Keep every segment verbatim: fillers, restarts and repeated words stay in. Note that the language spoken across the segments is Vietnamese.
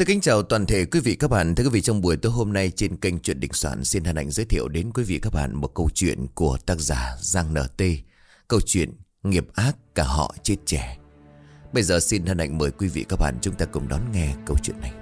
Xin kính chào toàn thể quý vị các bạn. Thưa quý vị, trong buổi tối hôm nay trên kênh Chuyện Đình Soạn xin hân hạnh giới thiệu đến quý vị các bạn một câu chuyện của tác giả Giang en tê. Câu chuyện Nghiệp ác cả họ chết trẻ. Bây giờ xin hân hạnh mời quý vị các bạn chúng ta cùng đón nghe câu chuyện này.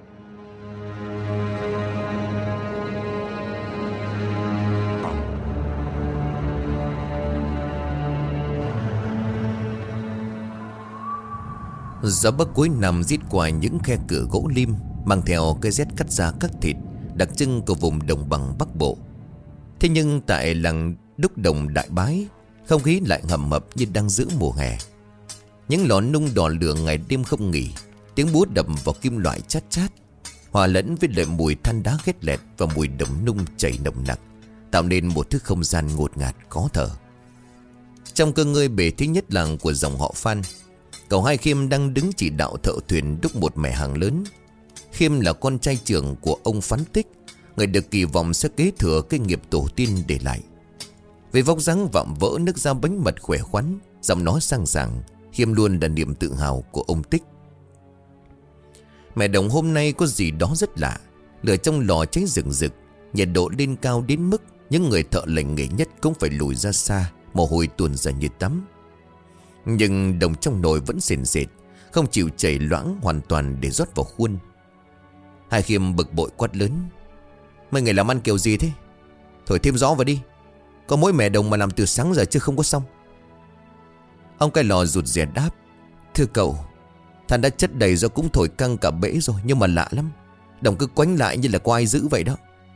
Gió bắc cuối năm rít qua những khe cửa gỗ lim, mang theo cái rét cắt da cắt thịt đặc trưng của vùng đồng bằng Bắc Bộ. Thế nhưng tại làng Đúc Đồng Đại Bái, không khí lại hầm hập như đang giữa mùa hè. Những lò nung đỏ lửa ngày đêm không nghỉ, tiếng búa đập vào kim loại chát chát, hòa lẫn với loại mùi than đá khét lẹt và mùi đồng nung chảy nồng nặc, tạo nên một thứ không gian ngột ngạt khó thở. Trong cơ ngơi bề thế nhất làng của dòng họ Phan, cậu Hai Khiêm đang đứng chỉ đạo thợ thuyền đúc một mẻ hàng lớn. Khiêm là con trai trưởng của ông Phán Tích, người được kỳ vọng sẽ kế thừa cái nghiệp tổ tiên để lại. Về vóc dáng vạm vỡ, nước da bánh mật khỏe khoắn, giọng nói sang sảng, Khiêm luôn là niềm tự hào của ông Tích. Mẻ đồng hôm nay có gì đó rất lạ. Lửa trong lò cháy rừng rực, nhiệt độ lên cao đến mức những người thợ lành nghề nhất cũng phải lùi ra xa, mồ hôi tuôn ra như tắm. Nhưng đồng trong nồi vẫn sền sệt, không chịu chảy loãng hoàn toàn để rót vào khuôn. Hai Khiêm bực bội quát lớn: "Mấy người làm ăn kiểu gì thế? Thổi thêm gió vào đi. Có mỗi mẻ đồng mà làm từ sáng giờ chứ không có xong." Ông cái lò rụt rè đáp: "Thưa cậu, than đã chất đầy do cũng thổi căng cả bể rồi, nhưng mà lạ lắm, đồng cứ quánh lại như là có ai giữ vậy đó."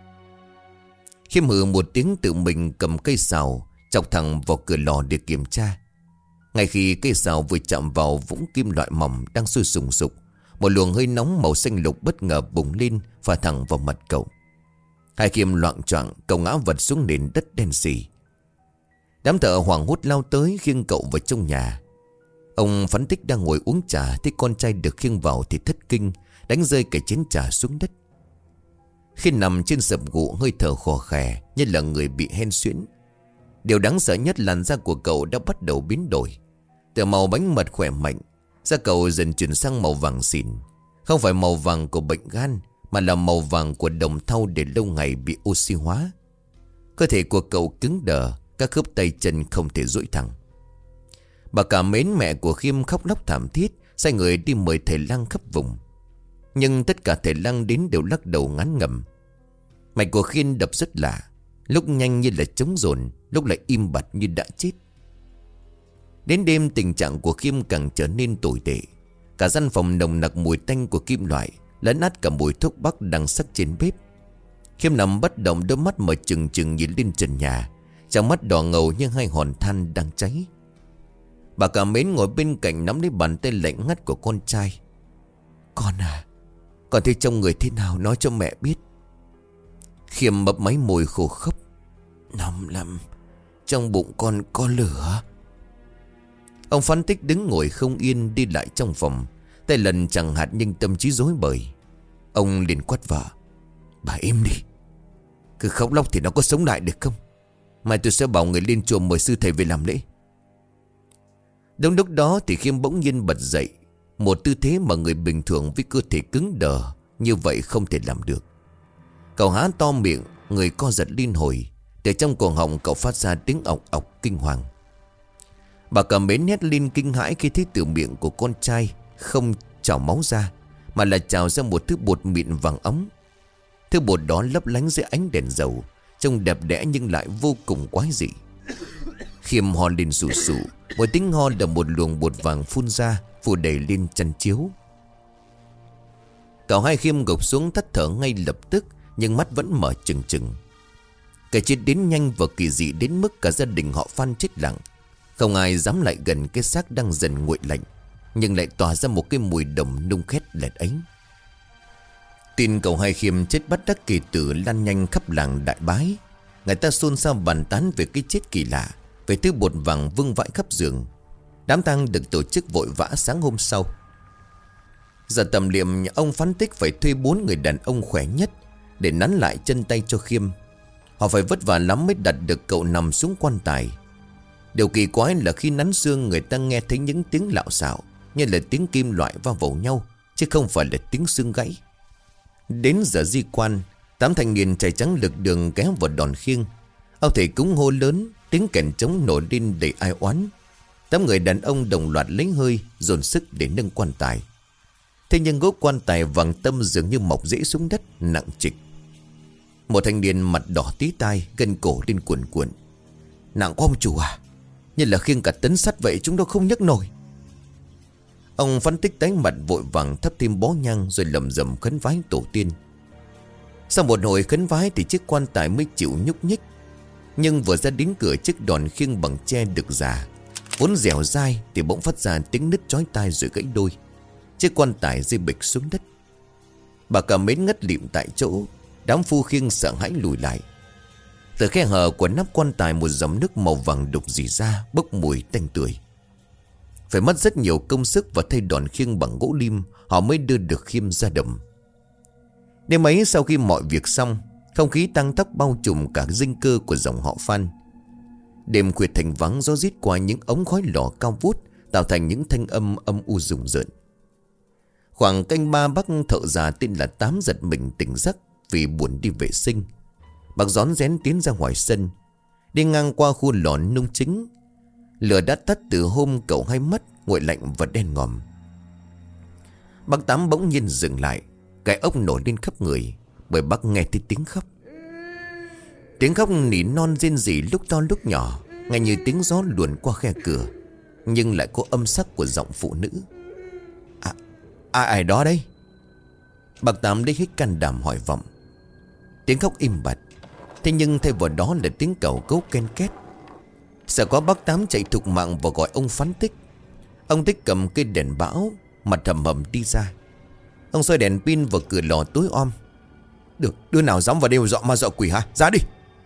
Khiêm hừ một tiếng, tự mình cầm cây sào chọc thẳng vào cửa lò để kiểm tra. Ngay khi cây sào vừa chạm vào vũng kim loại mỏng đang sôi sùng sục, một luồng hơi nóng màu xanh lục bất ngờ bùng lên, phả thẳng vào mặt cậu. Hai Khiêm loạng choạng, cậu ngã vật xuống nền đất đen sì. Đám thợ hoảng hốt lao tới khiêng cậu vào trong nhà. Ông Phán Tích đang ngồi uống trà, thấy con trai được khiêng vào thì thất kinh, đánh rơi cái chén trà xuống đất. Khi nằm trên sập gỗ, hơi thở khò khè như là người bị hen suyễn. Điều đáng sợ nhất, làn da của cậu đã bắt đầu biến đổi. Từ màu bánh mật khỏe mạnh, da cậu dần chuyển sang màu vàng xỉn. Không phải màu vàng của bệnh gan, mà là màu vàng của đồng thau để lâu ngày bị oxy hóa. Cơ thể của cậu cứng đờ, các khớp tay chân không thể duỗi thẳng. Bà cả Mến, mẹ của Khiêm, khóc lóc thảm thiết, sai người đi mời thầy lang khắp vùng. Nhưng tất cả thầy lang đến đều lắc đầu ngán ngẩm. Mạch của Khiêm đập rất lạ, lúc nhanh như là trống dồn, lúc lại im bặt như đã chết. Đến đêm, tình trạng của Khiêm càng trở nên tồi tệ. Cả gian phòng nồng nặc mùi tanh của kim loại, lấn át cả mùi thuốc bắc đang sắc trên bếp. Khiêm nằm bất động, đôi mắt mở trừng trừng nhìn lên trần nhà, trong mắt đỏ ngầu như hai hòn than đang cháy. Bà cả Mến ngồi bên cạnh nắm lấy bàn tay lạnh ngắt của con trai. "Con à, con thấy trong người thế nào, nói cho mẹ biết." Khiêm mấp máy môi khô khốc: "Nóng lắm, trong bụng con có lửa." Ông Phán Tích đứng ngồi không yên, đi lại trong phòng, tay lần chẳng hạt nhưng tâm trí rối bời. Ông liền quát vợ: "Bà im đi, cứ khóc lóc thì nó có sống lại được không? Mai tôi sẽ bảo người lên chùa mời sư thầy về làm lễ." Đúng lúc đó thì Khiêm bỗng nhiên bật dậy, một tư thế mà người bình thường với cơ thể cứng đờ như vậy không thể làm được. Cậu há to miệng, người co giật liên hồi, để trong cổ họng cậu phát ra tiếng ọc ọc kinh hoàng. Bà cả Mến hét lên kinh hãi khi thấy từ miệng của con trai không trào máu ra, mà là trào ra một thứ bột mịn vàng óng. Thứ bột đó lấp lánh dưới ánh đèn dầu, trông đẹp đẽ nhưng lại vô cùng quái dị. Khiêm ho lên sù sụ, mỗi tiếng ho là một luồng bột vàng phun ra, phủ đầy lên chăn chiếu. Cậu Hai Khiêm gục xuống thất thở ngay lập tức, nhưng mắt vẫn mở trừng trừng. Cái chết đến nhanh và kỳ dị đến mức cả gia đình họ Phan chết lặng. Không ai dám lại gần cái xác đang dần nguội lạnh, nhưng lại tỏa ra một cái mùi đồng nung khét lẹt ấy. Tin cậu Hai Khiêm chết bất đắc kỳ tử lan nhanh khắp làng Đại Bái. Người ta xôn xao bàn tán về cái chết kỳ lạ, về thứ bột vàng vương vãi khắp giường. Đám tang được tổ chức vội vã sáng hôm sau. Giờ tầm liệm, ông Phán Tích phải thuê bốn người đàn ông khỏe nhất để nắn lại chân tay cho Khiêm. Họ phải vất vả lắm mới đặt được cậu nằm xuống quan tài. Điều kỳ quái là khi nắn xương, người ta nghe thấy những tiếng lạo xạo như là tiếng kim loại va vào nhau, chứ không phải là tiếng xương gãy. Đến giờ di quan, tám thanh niên trai trắng lực đường kéo vào đòn khiêng. Ông thầy cúng hô lớn, tiếng kèn trống nổi lên đầy ai oán. Tám người đàn ông đồng loạt lấy hơi, dồn sức để nâng quan tài. Thế nhưng gỗ quan tài vàng tâm dường như mọc rễ xuống đất, nặng trịch. Một thanh niên mặt đỏ tí tai, gân cổ lên cuồn cuộn. Nặng quá ông chủ à? Như là khiêng cả tấn sắt vậy, chúng nó không nhấc nổi. Ông phân tích tái mặt vội vàng thắp thêm bó nhang, rồi lầm rầm khấn vái tổ tiên. Sau một hồi khấn vái thì chiếc quan tài mới chịu nhúc nhích. Nhưng vừa ra đến cửa chiếc đòn khiêng bằng tre được giả, vốn dẻo dai, thì bỗng phát ra tiếng nứt chói tai rồi gãy đôi. Chiếc quan tài rơi bịch xuống đất. Bà cả mến ngất lịm tại chỗ. Đám phu khiêng sợ hãi lùi lại. Từ khe hở của nắp quan tài, một dòng nước màu vàng đục rỉ ra, bốc mùi tanh tưởi. Phải mất rất nhiều công sức và thay đòn khiêng bằng gỗ lim, họ mới đưa được Khiêm ra đồng. Đêm ấy sau khi mọi việc xong, không khí tăng tóc bao trùm cả dinh cơ của dòng họ Phan. Đêm khuya thành vắng, gió rít qua những ống khói lò cao vút, tạo thành những thanh âm âm u rùng rợn. Khoảng canh ba, bác thợ già tên là Tám giật mình tỉnh giấc vì buồn đi vệ sinh. Bác rón rén tiến ra ngoài sân, đi ngang qua khu lò nung chính. Lửa đã tắt từ hôm cậu hay mất, nguội lạnh và đen ngòm. Bác Tám bỗng nhiên dừng lại, cái ốc nổi lên khắp người, bởi bác nghe thấy tiếng khóc. Tiếng khóc nỉ non rên rỉ lúc to lúc nhỏ, nghe như tiếng gió luồn qua khe cửa, nhưng lại có âm sắc của giọng phụ nữ. À, ai, ai đó đây? Bác Tám lấy hết can đảm hỏi vọng. Tiếng khóc im bặt, thế nhưng thay vào đó là tiếng cẩu cấu ken két. Sợ có bác Tám chạy thục mạng và gọi ông Phán Tích. Ông Tích cầm cây đèn bão, mặt thầm hầm đi ra. Ông soi đèn pin vào cửa lò tối om. Được, đứa nào dám vào đây dọ ma dọ quỷ hả? Ra đi!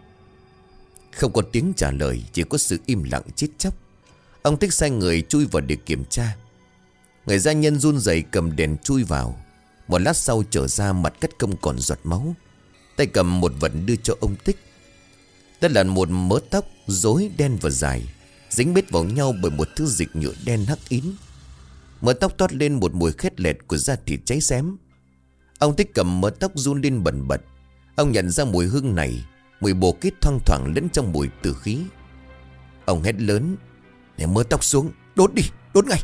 Không có tiếng trả lời, chỉ có sự im lặng chết chóc. Ông Tích sai người chui vào để kiểm tra. Người gia nhân run rẩy cầm đèn chui vào. Một lát sau trở ra, mặt cắt không còn giọt máu, tay cầm một vật đưa cho ông Tích. Đó là một mớ tóc rối đen và dài, dính bết vào nhau bởi một thứ dịch nhựa đen hắc ín. Mớ tóc toát lên một mùi khét lẹt của da thịt cháy xém. Ông Tích cầm mớ tóc run lên bần bật. Ông nhận ra mùi hương này, mùi bồ kết thoang thoảng lẫn trong mùi tử khí. Ông hét lớn: "Để mớ tóc xuống, đốt đi, đốt ngay!"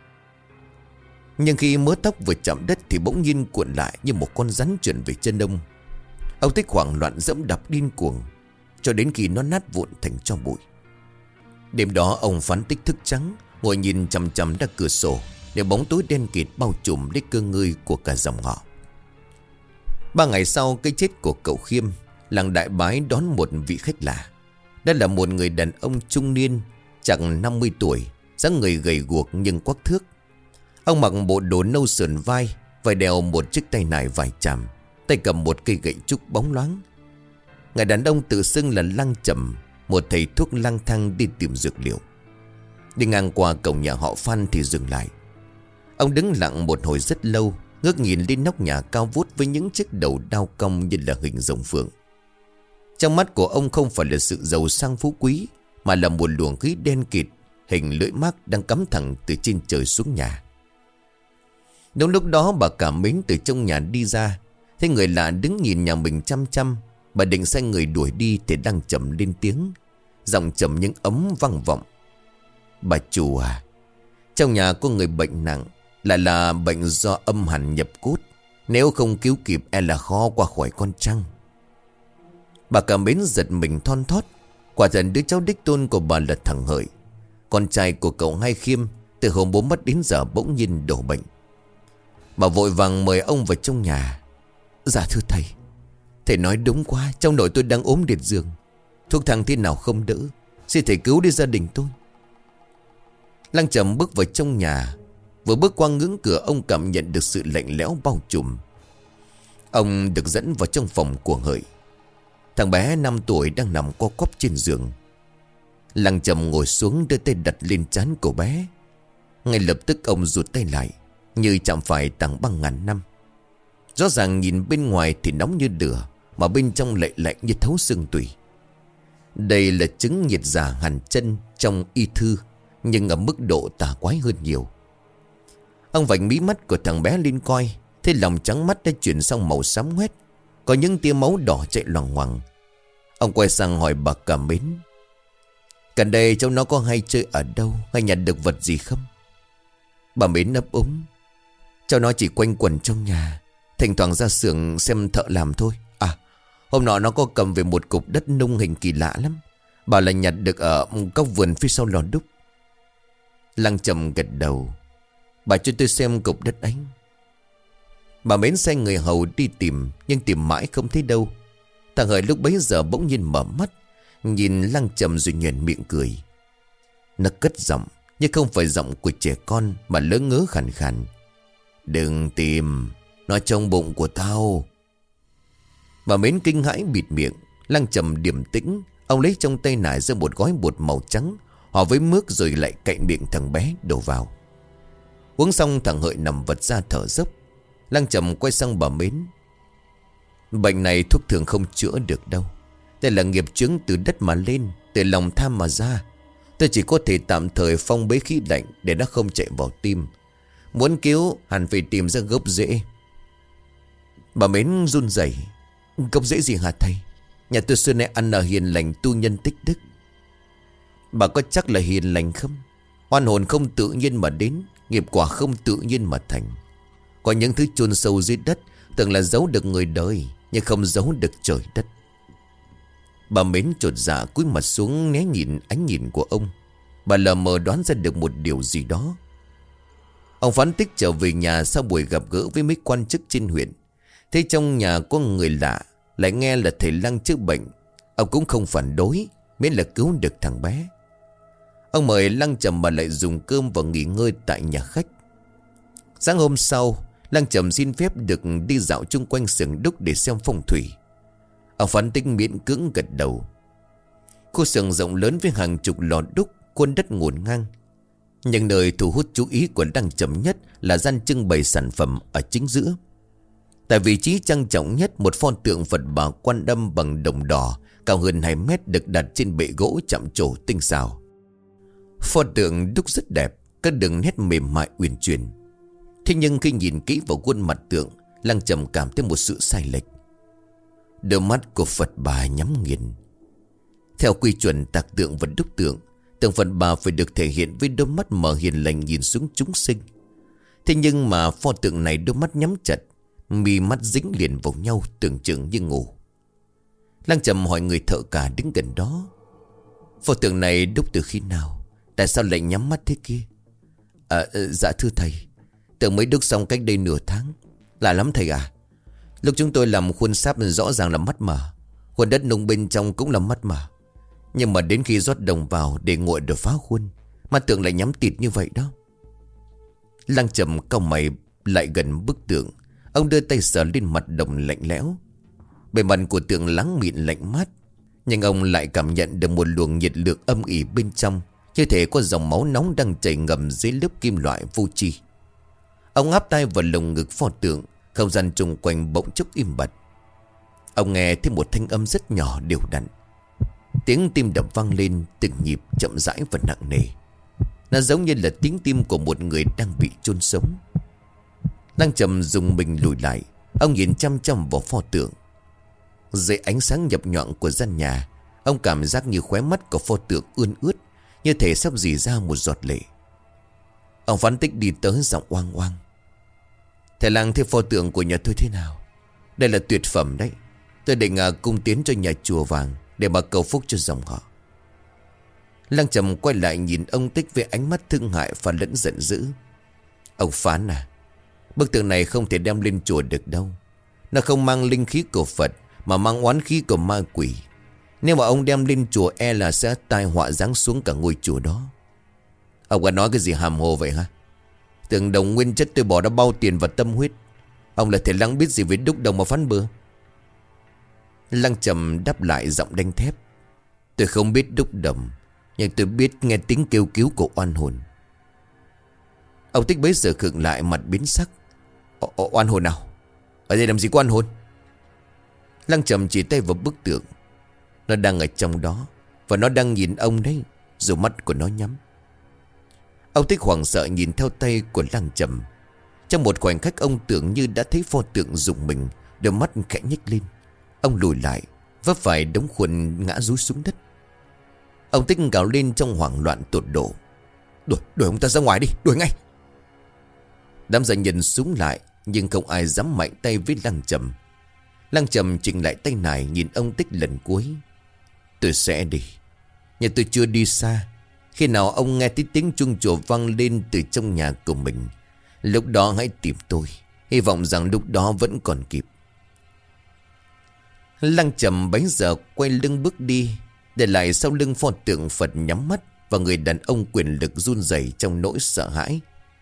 Nhưng khi mớ tóc vừa chạm đất thì bỗng nhiên cuộn lại như một con rắn trườn về chân ông. Ông Tích hoảng loạn dẫm đạp điên cuồng, cho đến khi nó nát vụn thành tro bụi. Đêm đó ông Phán Tích thức trắng, ngồi nhìn chằm chằm ra cửa sổ, để bóng tối đen kịt bao trùm lấy cơ ngơi của cả dòng họ. Ba ngày sau cái chết của cậu Khiêm, làng Đại Bái đón một vị khách lạ. Đó là một người đàn ông trung niên, chặng năm mươi tuổi, dáng người gầy guộc nhưng quắc thước. Ông mặc bộ đồ nâu sườn vai, vai đeo một chiếc tay nải vải chàm, tay cầm một cây gậy trúc bóng loáng. Người đàn ông tự xưng là Lăng Trầm, một thầy thuốc lang thang đi tìm dược liệu. Đi ngang qua cổng nhà họ Phan thì dừng lại. Ông đứng lặng một hồi rất lâu, ngước nhìn lên nóc nhà cao vút với những chiếc đầu đao cong như là hình rồng phượng. Trong mắt của ông không phải là sự giàu sang phú quý, mà là một luồng khí đen kịt, hình lưỡi mác đang cắm thẳng từ trên trời xuống nhà. Đúng lúc đó bà cả Mến từ trong nhà đi ra, thấy người lạ đứng nhìn nhà mình chăm chăm. Bà định sai người đuổi đi thì đang Trầm lên tiếng, giọng trầm nhưng ấm vang vọng: "Bà chủ à, trong nhà có người bệnh nặng, lại là bệnh do âm hàn nhập cốt. Nếu không cứu kịp e là khó qua khỏi con trăng." Bà cả Mến giật mình thon thót. Quả thật đứa cháu đích tôn của bà là thằng Hợi, con trai của cậu Hai Khiêm, từ hôm bố mất đến giờ bỗng nhiên đổ bệnh. Bà vội vàng mời ông vào trong nhà. "Dạ thưa thầy, thầy nói đúng quá, trong nội tôi đang ốm liệt giường, thuốc thang thế nào không đỡ, xin thầy cứu đi gia đình tôi." Lăng Trầm bước vào trong nhà. Vừa bước qua ngưỡng cửa, ông cảm nhận được sự lạnh lẽo bao trùm. Ông được dẫn vào trong phòng của Hợi. Thằng bé năm tuổi đang nằm co quắp trên giường. Lăng Trầm ngồi xuống, đưa tay đặt lên trán của bé. Ngay lập tức ông rụt tay lại, như chạm phải tảng băng ngàn năm. Rõ ràng nhìn bên ngoài thì nóng như lửa, mà bên trong lại lạnh như thấu xương tủy. Đây là chứng nhiệt giả hàn chân trong y thư, nhưng ở mức độ tà quái hơn nhiều. Ông vạch mí mắt của thằng bé lên coi. Thế lòng trắng mắt đã chuyển sang màu xám hoét, có những tia máu đỏ chạy loằng ngoằng. Ông quay sang hỏi bà cả Mến: gần đây cháu nó có hay chơi ở đâu, hay nhặt được vật gì không? Bà Mến ấp úng: cháu nó chỉ quanh quẩn trong nhà, thỉnh thoảng ra xưởng xem thợ làm thôi. À, hôm nọ nó có cầm về một cục đất nung hình kỳ lạ lắm, bảo là nhặt được ở góc vườn phía sau lò đúc. Lăng Trầm gật đầu: bà cho tôi xem cục đất ấy. Bà Mến sai người hầu đi tìm, nhưng tìm mãi không thấy đâu. Thằng Hợi lúc bấy giờ bỗng nhiên mở mắt, nhìn Lăng Trầm rồi nhoẻn miệng cười. Nó cất giọng, nhưng không phải giọng của trẻ con, mà lỡ ngớ khàn khàn: đừng tìm, nó trong bụng của tao. Bà Mến kinh hãi bịt miệng. Lăng Trầm điềm tĩnh. Ông lấy trong tay nải ra một gói bột màu trắng, hòa với nước rồi lại cạnh miệng thằng bé đổ vào. Uống xong thằng Hợi nằm vật ra thở dốc. Lăng Trầm quay sang bà Mến: bệnh này thuốc thường không chữa được đâu. Đây là nghiệp chướng từ đất mà lên, từ lòng tham mà ra. Tôi chỉ có thể tạm thời phong bế khí lạnh để nó không chạy vào tim. Muốn cứu hẳn phải tìm ra gốc rễ. Bà Mến run rẩy: gốc rễ gì hả thầy? Nhà tôi xưa nay ăn ở hiền lành, tu nhân tích đức. Bà có chắc là hiền lành không? Oan hồn không tự nhiên mà đến, nghiệp quả không tự nhiên mà thành. Có những thứ chôn sâu dưới đất, tưởng là giấu được người đời, nhưng không giấu được trời đất. Bà Mến chột dạ cúi mặt xuống né nhìn ánh nhìn của ông. Bà lờ mờ đoán ra được một điều gì đó. Ông Phán Tích trở về nhà sau buổi gặp gỡ với mấy quan chức trên huyện. Thế trong nhà có người lạ, lại nghe là thầy Lăng chữa bệnh. Ông cũng không phản đối, miễn là cứu được thằng bé. Ông mời Lăng Trầm mà lại dùng cơm và nghỉ ngơi tại nhà khách. Sáng hôm sau, Lăng Trầm xin phép được đi dạo chung quanh xưởng đúc để xem phong thủy. Ông Phán Tích miễn cưỡng gật đầu. Khu xưởng rộng lớn với hàng chục lò đúc, khuôn đất ngổn ngang. Nhưng nơi thu hút chú ý của Lăng Trầm nhất là gian trưng bày sản phẩm ở chính giữa. Tại vị trí trang trọng nhất, một pho tượng Phật Bà Quan Âm bằng đồng đỏ cao hơn hai mét được đặt trên bệ gỗ chạm trổ tinh xảo. Pho tượng đúc rất đẹp, các đường nét mềm mại uyển chuyển. Thế nhưng khi nhìn kỹ vào khuôn mặt tượng, Lăng Trầm cảm thấy một sự sai lệch. Đôi mắt của Phật Bà nhắm nghiền. Theo quy chuẩn tạc tượng và đúc tượng, tượng Phật Bà phải được thể hiện với đôi mắt mở hiền lành nhìn xuống chúng sinh. Thế nhưng mà pho tượng này đôi mắt nhắm chặt, mi mắt dính liền vào nhau, tưởng chừng như ngủ. Lăng Trầm hỏi người thợ cả đứng gần đó: pho tượng này đúc từ khi nào? Tại sao lại nhắm mắt thế kia? À, dạ thưa thầy, tượng mới đúc xong cách đây nửa tháng. Lạ lắm thầy à. Lúc chúng tôi làm khuôn sáp rõ ràng là mắt mở, khuôn đất nung bên trong cũng là mắt mở. Nhưng mà đến khi rót đồng vào để nguội được phá khuôn, mắt tượng lại nhắm tịt như vậy đó. Lăng Trầm cau mày lại gần bức tượng. Ông đưa tay sờ lên mặt đồng lạnh lẽo. Bề mặt của tượng láng mịn lạnh mát, nhưng ông lại cảm nhận được một luồng nhiệt lượng âm ỉ bên trong, như thể có dòng máu nóng đang chảy ngầm dưới lớp kim loại vô tri. Ông áp tay vào lồng ngực pho tượng. Không gian chung quanh bỗng chốc im bặt. Ông nghe thấy một thanh âm rất nhỏ đều đặn. Tiếng tim đập vang lên từng nhịp chậm rãi và nặng nề. Nó giống như là tiếng tim của một người đang bị chôn sống. Lăng Trầm dùng mình lùi lại. Ông nhìn chăm chăm vào pho tượng. Dưới ánh sáng nhập nhọn của gian nhà, ông cảm giác như khóe mắt của pho tượng ươn ướt, như thể sắp rỉ ra một giọt lệ. Ông Phán Tích đi tới giọng oang oang: thầy Lăng thấy pho tượng của nhà tôi thế nào? Đây là tuyệt phẩm đấy. Tôi định uh, cung tiến cho nhà chùa vàng để mà cầu phúc cho dòng họ. Lăng Trầm quay lại nhìn ông Tích với ánh mắt thương hại và lẫn giận dữ. Ông Phán à, bức tượng này không thể đem lên chùa được đâu. Nó không mang linh khí của Phật, mà mang oán khí của ma quỷ. Nếu mà ông đem lên chùa, e là sẽ tai họa giáng xuống cả ngôi chùa đó. Ông có nói cái gì hàm hồ vậy hả? Tượng đồng nguyên chất tôi bỏ ra bao tiền và tâm huyết. Ông là thầy Lăng biết gì về đúc đồng mà phán bừa? Lăng Trầm đáp lại giọng đanh thép: tôi không biết đúc đồng, nhưng tôi biết nghe tiếng kêu cứu của oan hồn. Ông Tích bấy giờ khựng lại, mặt biến sắc. Ồ, ồ, oan hồn nào? Ở đây làm gì có oan hồn? Lăng Trầm chỉ tay vào bức tượng. Nó đang ở trong đó, và nó đang nhìn ông đấy, dù mắt của nó nhắm. Ông Tích hoảng sợ nhìn theo tay của Lăng Trầm. Trong một khoảnh khắc ông tưởng như đã thấy pho tượng rùng mình, đôi mắt khẽ nhếch lên. Ông lùi lại, vấp phải đống khuôn ngã rúi xuống đất. Ông Tích gào lên trong hoảng loạn tột độ. Đuổi, đuổi ông ta ra ngoài đi, đuổi ngay. Đám gia nhân súng lại, nhưng không ai dám mạnh tay với Lăng Trầm. Lăng Trầm chỉnh lại tay nải, nhìn ông Tích lần cuối. Tôi sẽ đi, nhưng tôi chưa đi xa. Khi nào ông nghe thấy tiếng chuông chùa vang lên từ trong nhà của mình, lúc đó hãy tìm tôi. Hy vọng rằng lúc đó vẫn còn kịp. Lăng Trầm bấy giờ quay lưng bước đi, để lại sau lưng pho tượng Phật nhắm mắt, và người đàn ông quyền lực run rẩy trong nỗi sợ hãi.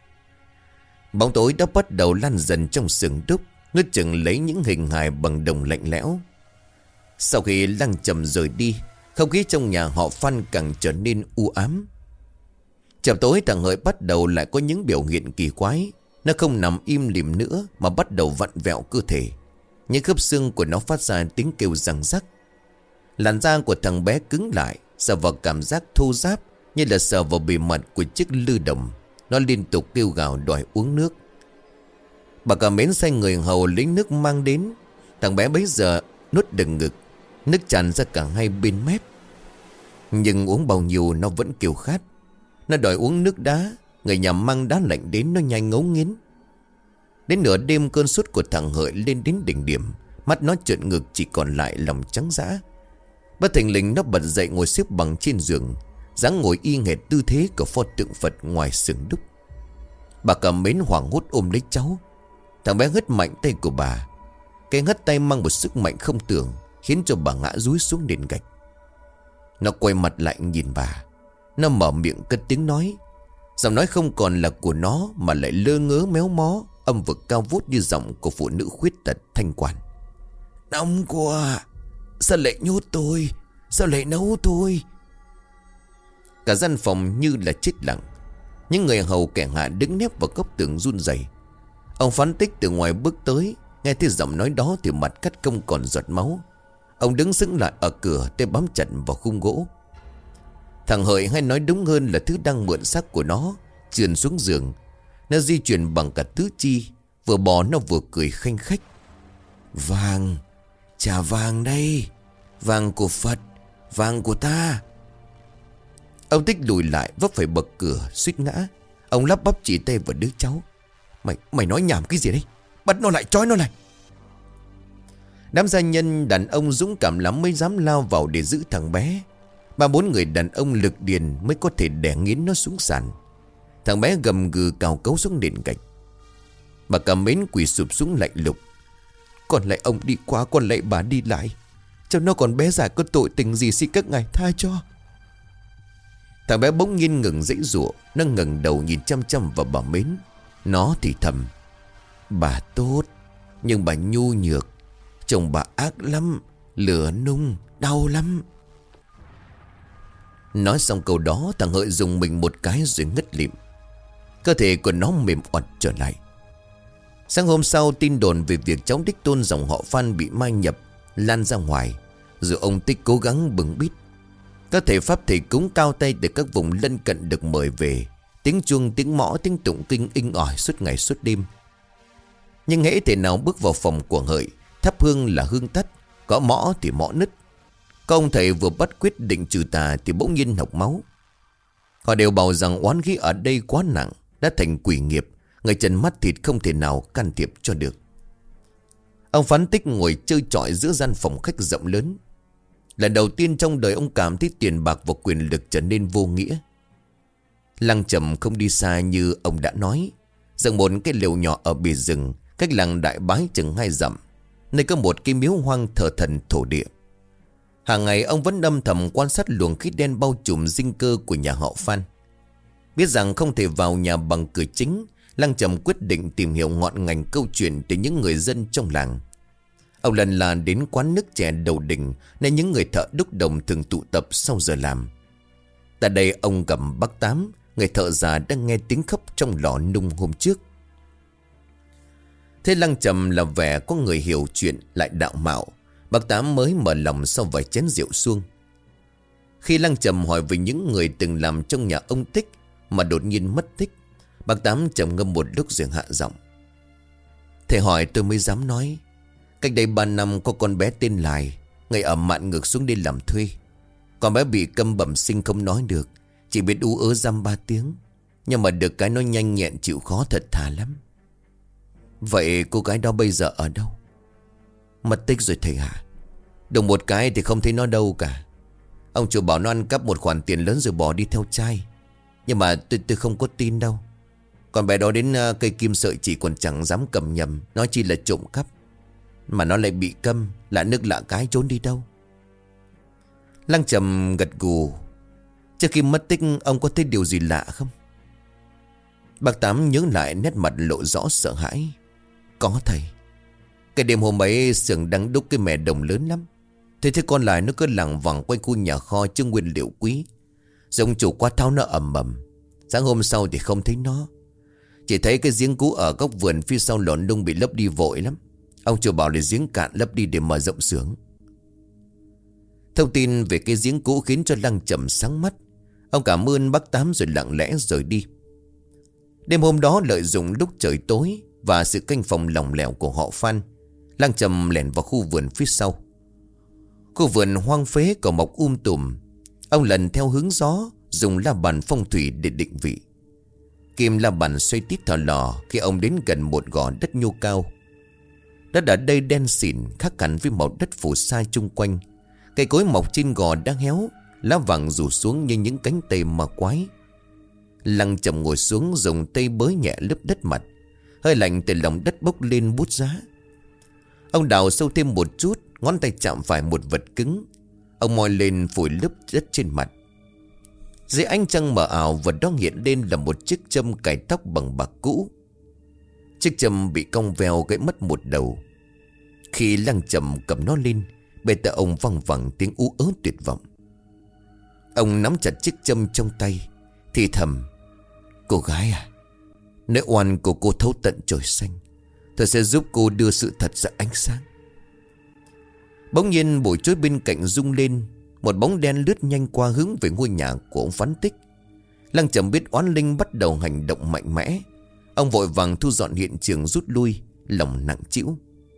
Bóng tối đã bắt đầu lan dần trong sừng đúc, nuốt chửng lấy những hình hài bằng đồng lạnh lẽo. Sau khi Lăng Trầm rời đi, không khí trong nhà họ Phan càng trở nên u ám. Chập tối thằng Hợi bắt đầu lại có những biểu hiện kỳ quái. Nó không nằm im lìm nữa mà bắt đầu vặn vẹo cơ thể. Những khớp xương của nó phát ra tiếng kêu răng rắc. Làn da của thằng bé cứng lại, sờ vào cảm giác thô ráp như là sờ vào bề mặt của chiếc lư đồng. Nó liên tục kêu gào đòi uống nước. Bà cả Mến sai người hầu lấy nước mang đến. Thằng bé bấy giờ nuốt đừng ngực, nước tràn ra cả hai bên mép. Nhưng uống bao nhiêu nó vẫn kêu khát. Nó đòi uống nước đá. Người nhà mang đá lạnh đến nó nhanh ngấu nghiến. Đến nửa đêm cơn sốt của thằng Hợi lên đến đỉnh điểm. Mắt nó trợn ngực chỉ còn lại lòng trắng dã. Bất thình lình nó bật dậy ngồi xếp bằng trên giường, dáng ngồi y hệt tư thế của pho tượng Phật ngoài sừng đúc. Bà cả Mến hoảng hốt ôm lấy cháu. Thằng bé hất mạnh tay của bà. Cái hất tay mang một sức mạnh không tưởng, khiến cho bà ngã rúi xuống nền gạch. Nó quay mặt lại nhìn bà. Nó mở miệng cất tiếng nói. Giọng nói không còn là của nó, mà lại lơ ngớ méo mó, âm vực cao vút như giọng của phụ nữ khuyết tật thanh quản. Nóng quá, sao lại nhốt tôi, sao lại nấu tôi? Cả gian phòng như là chết lặng. Những người hầu kẻ hạ đứng nép vào góc tường run rẩy. Ông Phán Tích từ ngoài bước tới, nghe thấy giọng nói đó thì mặt cắt không còn giọt máu. Ông đứng sững lại ở cửa, tay bám chặt vào khung gỗ. Thằng Hợi, hay nói đúng hơn là thứ đang mượn xác của nó, trườn xuống giường. Nó di chuyển bằng cả tứ chi, vừa bò nó vừa cười khanh khách. Vàng, trả vàng đây, vàng của Phật, vàng của ta. Ông Tích lùi lại vấp phải bậc cửa suýt ngã. Ông lắp bắp chỉ tay vào đứa cháu. Mày, mày nói nhảm cái gì đấy? Bắt nó lại, trói nó lại. Đám gia nhân đàn ông dũng cảm lắm mới dám lao vào để giữ thằng bé. Ba bốn người đàn ông lực điền mới có thể đè nghiến nó xuống sàn. Thằng bé gầm gừ cào cấu xuống nền gạch. Bà cả Mến quỳ sụp xuống lạnh lục. Còn lại ông đi qua, còn lại bà đi lại. Cho nó còn bé già có tội tình gì, xin các ngài tha cho. Thằng bé bỗng nhiên ngừng giãy giụa. Nó ngẩng đầu nhìn chăm chăm vào bà Mến. Nó thì thầm. Bà tốt, nhưng bà nhu nhược. Chồng bà ác lắm, lửa nung, đau lắm. Nói xong câu đó, thằng Hợi dùng mình một cái rồi ngất lịm. Cơ thể của nó mềm oặt trở lại. Sáng hôm sau, tin đồn về việc cháu đích tôn dòng họ Phan bị mai nhập lan ra ngoài. Rồi ông Tích cố gắng bưng bít. Các thầy pháp thầy cúng cao tay từ các vùng lân cận được mời về. Tiếng chuông, tiếng mõ, tiếng tụng kinh inh ỏi suốt ngày suốt đêm. Nhưng hễ thể nào bước vào phòng của Hợi, thắp hương là hương tắt, có mõ thì mõ nứt. Các ông thầy vừa bắt quyết định trừ tà thì bỗng nhiên hộc máu. Họ đều bảo rằng oán khí ở đây quá nặng, đã thành quỷ nghiệp. Người trần mắt thịt không thể nào can thiệp cho được. Ông Phán Tích ngồi chơi chọi giữa gian phòng khách rộng lớn. Lần đầu tiên trong đời ông cảm thấy tiền bạc và quyền lực trở nên vô nghĩa. Lăng Trầm không đi xa như ông đã nói. Dựng một cái lều nhỏ ở bìa rừng, cách làng Đại Bái chừng hai dặm, nơi có một cái miếu hoang thờ thần thổ địa. Hàng ngày ông vẫn âm thầm quan sát luồng khí đen bao trùm dinh cơ của nhà họ Phan. Biết rằng không thể vào nhà bằng cửa chính, Lăng Trầm quyết định tìm hiểu ngọn ngành câu chuyện từ những người dân trong làng. Ông lần là đến quán nước chè đầu đình, nơi những người thợ đúc đồng thường tụ tập sau giờ làm. Tại đây ông gặp bác Tám, người thợ già đang nghe tiếng khóc trong lò nung hôm trước. Thế Lăng Trầm là vẻ có người hiểu chuyện lại đạo mạo. Bác Tám mới mở lòng sau vài chén rượu suông. Khi Lăng Trầm hỏi về những người từng làm trong nhà ông Tích mà đột nhiên mất tích, bác Tám trầm ngâm một lúc rồi hạ giọng. Thầy hỏi tôi mới dám nói. Cách đây ba năm có con bé tên Lài, ngày ở mạn ngược xuống đi làm thuê. Con bé bị câm bẩm sinh không nói được, chỉ biết ú ớ dăm ba tiếng. Nhưng mà được cái nó nhanh nhẹn chịu khó thật thà lắm. Vậy cô gái đó bây giờ ở đâu? Mất tích rồi thầy hả? Đùng một cái thì không thấy nó đâu cả. Ông chủ bảo nó ăn cắp một khoản tiền lớn rồi bỏ đi theo trai. Nhưng mà tôi, tôi không có tin đâu. Còn bé đó đến uh, cây kim sợi chỉ còn chẳng dám cầm nhầm, nói chi là trộm cắp. Mà nó lại bị câm, lạ nước lạ cái trốn đi đâu. Lăng Trầm gật gù. Trước khi mất tích ông có thấy điều gì lạ không? Bác Tám nhớ lại, nét mặt lộ rõ sợ hãi. Có thầy. Cái đêm hôm ấy xưởng đang đúc cái mẻ đồng lớn lắm. Thế thế con lại nó cứ lẳng vẳng quanh khu nhà kho chứa nguyên liệu quý. Giống chủ qua tháo nó ầm ầm. Sáng hôm sau thì không thấy nó. Chỉ thấy cái giếng cũ ở góc vườn phía sau lòn nung bị lấp đi vội lắm. Ông chủ bảo là giếng cạn lấp đi để mở rộng xưởng. Thông tin về cái giếng cũ khiến cho Lăng Trầm sáng mắt. Ông cảm ơn bác Tám rồi lặng lẽ rời đi. Đêm hôm đó lợi dụng lúc trời tối và sự canh phòng lỏng lẻo của họ Phan, Lăng Trầm lẻn vào khu vườn phía sau. Khu vườn hoang phế cỏ mọc um tùm. Ông lần theo hướng gió, dùng la bàn phong thủy để định vị. Kim la bàn xoay tít thò lò khi ông đến gần một gò đất nhô cao. Đất ở đây đen xỉn, khác hẳn với màu đất phủ sa chung quanh. Cây cối mọc trên gò đã héo, lá vàng rủ xuống như những cánh tay ma quái. Lăng Trầm ngồi xuống, dùng tay bới nhẹ lớp đất mặt. Hơi lạnh từ lòng đất bốc lên bút giá. Ông đào sâu thêm một chút, ngón tay chạm phải một vật cứng. Ông moi lên phủi lớp đất trên mặt. Dưới ánh trăng mờ ảo, vật đó hiện lên là một chiếc châm cài tóc bằng bạc cũ. Chiếc châm bị cong veo gãy mất một đầu. Khi Lăng Trầm cầm nó lên, bề tai ông văng vẳng tiếng ú ớ tuyệt vọng. Ông nắm chặt chiếc châm trong tay, thì thầm: Cô gái à, nỗi oan của cô thấu tận trời xanh. Tôi sẽ giúp cô đưa sự thật ra ánh sáng. Bỗng nhiên bụi chối bên cạnh rung lên. Một bóng đen lướt nhanh qua hướng về ngôi nhà của ông Phán Tích. Lăng Trầm biết oán linh bắt đầu hành động mạnh mẽ. Ông vội vàng thu dọn hiện trường rút lui, lòng nặng trĩu.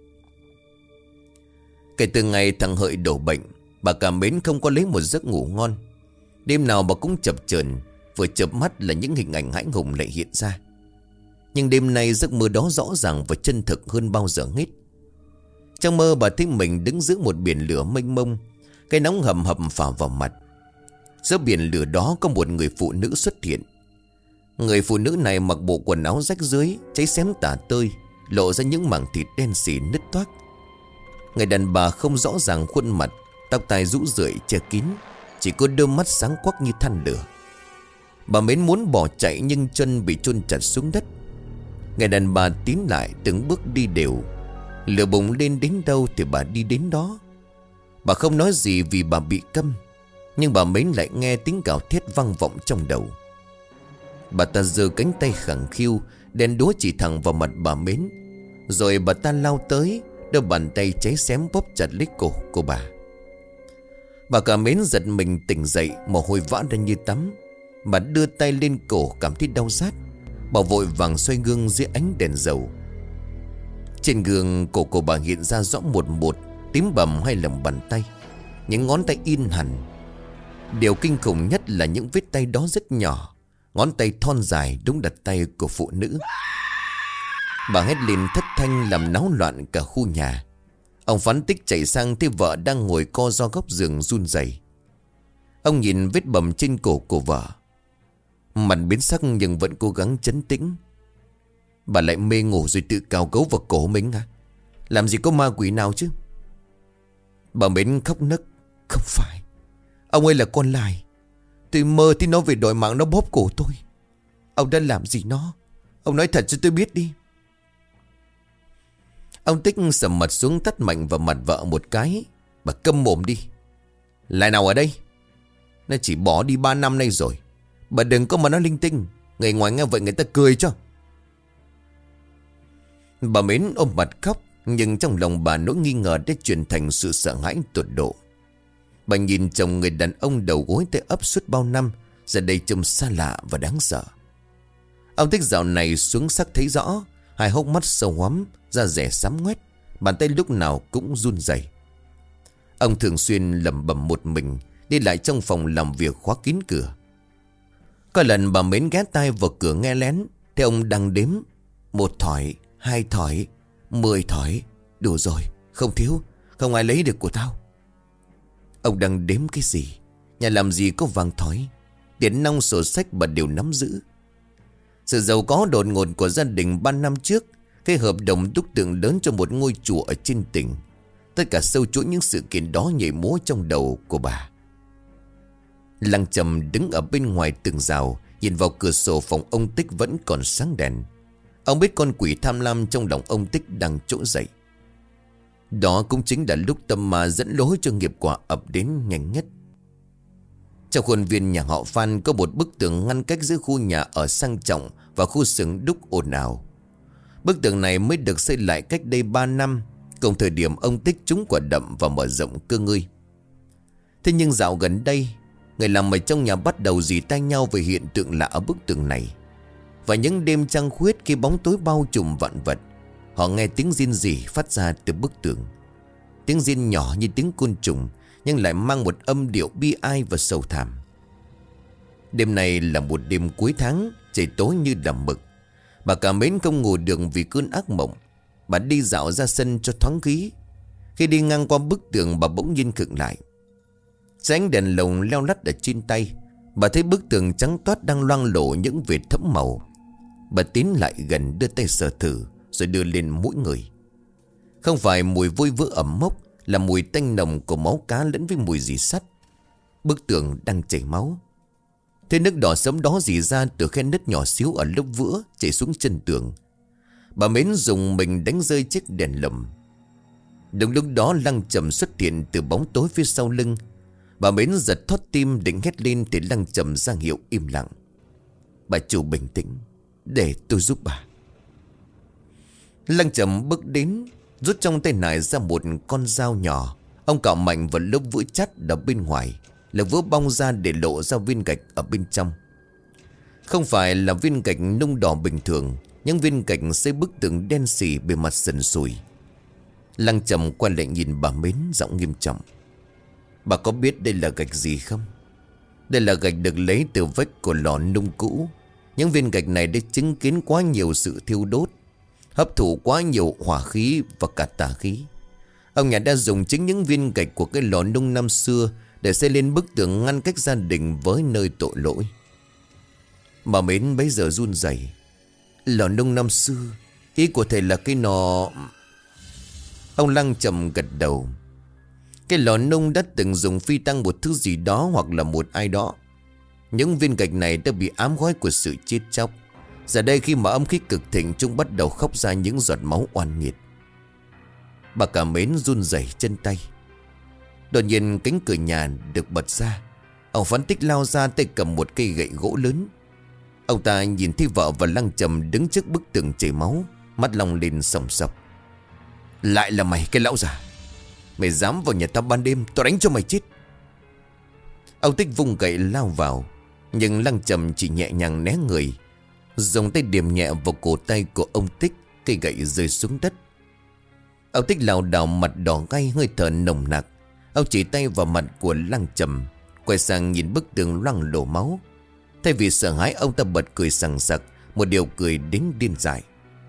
Kể từ ngày thằng Hợi đổ bệnh, bà Cả Mến không có lấy một giấc ngủ ngon. Đêm nào bà cũng chập chờn, vừa chợp mắt là những hình ảnh hãi hùng lại hiện ra. Nhưng đêm nay giấc mơ đó rõ ràng và chân thực hơn bao giờ hết. Trong mơ bà thấy mình đứng giữa một biển lửa mênh mông. Cái nóng hầm hập phả vào mặt. Giữa biển lửa đó có một người phụ nữ xuất hiện. Người phụ nữ này mặc bộ quần áo rách rưới, cháy xém tả tơi, lộ ra những mảng thịt đen xì nứt toác. Người đàn bà không rõ ràng khuôn mặt, tóc tai rũ rượi che kín, chỉ có đôi mắt sáng quắc như than lửa. Bà Mến muốn bỏ chạy nhưng chân bị chôn chặt xuống đất. Người đàn bà tiến lại từng bước đi đều. Lửa bùng lên đến đâu thì bà đi đến đó. Bà không nói gì vì bà bị câm, nhưng bà Mến lại nghe tiếng gào thét vang vọng trong đầu. Bà ta giơ cánh tay khẳng khiu, đèn đúa chỉ thẳng vào mặt bà Mến. Rồi bà ta lao tới, đôi bàn tay cháy xém bóp chặt lấy cổ của bà. Bà Cả Mến giật mình tỉnh dậy, mồ hôi vã ra như tắm. Bà đưa tay lên cổ cảm thấy đau rát. Bà vội vàng xoay gương dưới ánh đèn dầu. Trên gương cổ của bà hiện ra rõ một một tím bầm hai lòng bàn tay, những ngón tay in hẳn. Điều kinh khủng nhất là những vết tay đó rất nhỏ, ngón tay thon dài đúng đặt tay của phụ nữ. Bà hét lên thất thanh làm náo loạn cả khu nhà. Ông Phán Tích chạy sang thấy vợ đang ngồi co ro góc giường run rẩy. Ông nhìn vết bầm trên cổ của vợ, mặt biến sắc nhưng vẫn cố gắng trấn tĩnh. Bà lại mê ngủ rồi tự cào cấu vào cổ mình à? Làm gì có ma quỷ nào chứ? Bà Mến khóc nức. Không phải, ông ơi là con Lài. Tôi mơ thấy nó về đòi mạng, nó bóp cổ tôi. Ông đã làm gì nó? Ông nói thật cho tôi biết đi. Ông Tích sầm mặt xuống tát mạnh vào mặt vợ một cái. Bà câm mồm đi. Lại nào ở đây? Nó chỉ bỏ đi ba năm nay rồi. Bà đừng có mà nói linh tinh. Người ngoài nghe vậy người ta cười cho. Bà Mến ôm mặt khóc, nhưng trong lòng bà nỗi nghi ngờ đã chuyển thành sự sợ hãi tột độ. Bà nhìn chồng người đàn ông đầu gối tới ấp suốt bao năm, giờ đây trông xa lạ và đáng sợ. Ông Tích dạo này xuống sắc thấy rõ, hai hốc mắt sâu hoắm, da dẻ xám ngoét, bàn tay lúc nào cũng run rẩy. Ông thường xuyên lẩm bẩm một mình, đi lại trong phòng làm việc khóa kín cửa. Có lần bà Mến ghé tai vào cửa nghe lén, thấy ông đang đếm: một thỏi, hai thỏi, mười thỏi. Đủ rồi, không thiếu, không ai lấy được của tao. Ông đang đếm cái gì? Nhà làm gì có vàng thỏi? Tiền nong sổ sách bà đều nắm giữ. Sự giàu có đột ngột của gia đình ba năm trước, cái hợp đồng đúc tượng lớn cho một ngôi chùa ở trên tỉnh, tất cả sâu chuỗi những sự kiện đó nhảy múa trong đầu của bà. Lăng Trầm đứng ở bên ngoài tường rào, nhìn vào cửa sổ phòng ông Tích vẫn còn sáng đèn. Ông biết con quỷ tham lam trong lòng ông Tích đang trỗi dậy. Đó cũng chính là lúc tâm ma dẫn lối cho nghiệp quả ập đến nhanh nhất. Trong khuôn viên nhà họ Phan có một bức tường ngăn cách giữa khu nhà ở sang trọng và khu xưởng đúc ồn ào. Bức tường này mới được xây lại cách đây ba năm, cùng thời điểm ông Tích trúng quả đậm và mở rộng cơ ngơi. Thế nhưng dạo gần đây, người làm ở trong nhà bắt đầu rỉ tai nhau về hiện tượng lạ ở bức tường này. Và những đêm trăng khuyết khi bóng tối bao trùm vạn vật, họ nghe tiếng rên rỉ phát ra từ bức tường. Tiếng rên nhỏ như tiếng côn trùng, nhưng lại mang một âm điệu bi ai và sầu thảm. Đêm này là một đêm cuối tháng, trời tối như đầm mực. Bà Cả Mến không ngủ được vì cơn ác mộng. Bà đi dạo ra sân cho thoáng khí. Khi đi ngang qua bức tường, bà bỗng nhiên khựng lại. Ánh đèn lồng leo lắt ở trên tay, bà thấy bức tường trắng toát đang loang lổ những vệt thẫm màu. Bà tiến lại gần, đưa tay sờ thử, rồi đưa lên mũi người. Không phải mùi vôi vữa ẩm mốc, là mùi tanh nồng của máu cá lẫn với mùi dì sắt. Bức tường đang chảy máu. Thế nước đỏ sẫm đó rỉ ra từ khe nứt nhỏ xíu ở lớp vữa, chảy xuống chân tường. Bà Mến dùng mình đánh rơi chiếc đèn lồng. Đúng lúc đó Lăng Trầm xuất hiện từ bóng tối phía sau lưng. Bà Mến giật thót tim định hét lên thì Lăng Trầm ra hiệu im lặng. Bà chủ bình tĩnh, để tôi giúp bà. Lăng Trầm bước đến, rút trong tay nải ra một con dao nhỏ. Ông cạo mạnh vào lớp vữa chắt ở bên ngoài, là vữa bong ra để lộ ra viên gạch ở bên trong. Không phải là viên gạch nung đỏ bình thường, những viên gạch xây bức tường đen xì, bề mặt sần sùi. Lăng Trầm quay lại nhìn bà Mến, giọng nghiêm trọng. Bà có biết đây là gạch gì không? Đây là gạch được lấy từ vách của lò nung cũ. Những viên gạch này đã chứng kiến quá nhiều sự thiêu đốt, hấp thụ quá nhiều hỏa khí và cả tà khí. Ông nhà đã dùng chính những viên gạch của cái lò nung năm xưa để xây lên bức tường ngăn cách gia đình với nơi tội lỗi. Bà Mến bấy giờ run rẩy. Lò nung năm xưa, ý của thầy là cái nò... Ông Lăng Trầm gật đầu. Cái lò nung đã từng dùng phi tăng một thứ gì đó hoặc là một ai đó. Những viên gạch này đã bị ám khói của sự chết chóc. Giờ đây khi mà âm khí cực thịnh, chúng bắt đầu khóc ra những giọt máu oan nghiệt. Bà Cả Mến run rẩy chân tay. Đột nhiên cánh cửa nhà được bật ra. Ông Phán Tích lao ra, tay cầm một cây gậy gỗ lớn. Ông ta nhìn thấy vợ và Lăng Trầm đứng trước bức tường chảy máu, mắt long lên sòng sọc. Lại là mày cái lão già, mày dám vào nhà tao ban đêm, tao đánh cho mày chết. Ông Tích vung gậy lao vào, nhưng Lăng Trầm chỉ nhẹ nhàng né người, dùng tay điểm nhẹ vào cổ tay của ông Tích. Cây gậy rơi xuống đất. Ông Tích lảo đảo, mặt đỏ gay, hơi thở nồng nặc. Ông chỉ tay vào mặt của Lăng Trầm, quay sang nhìn bức tường loang lổ máu. Thay vì sợ hãi, ông ta bật cười sằng sặc, một điều cười đến điên dại.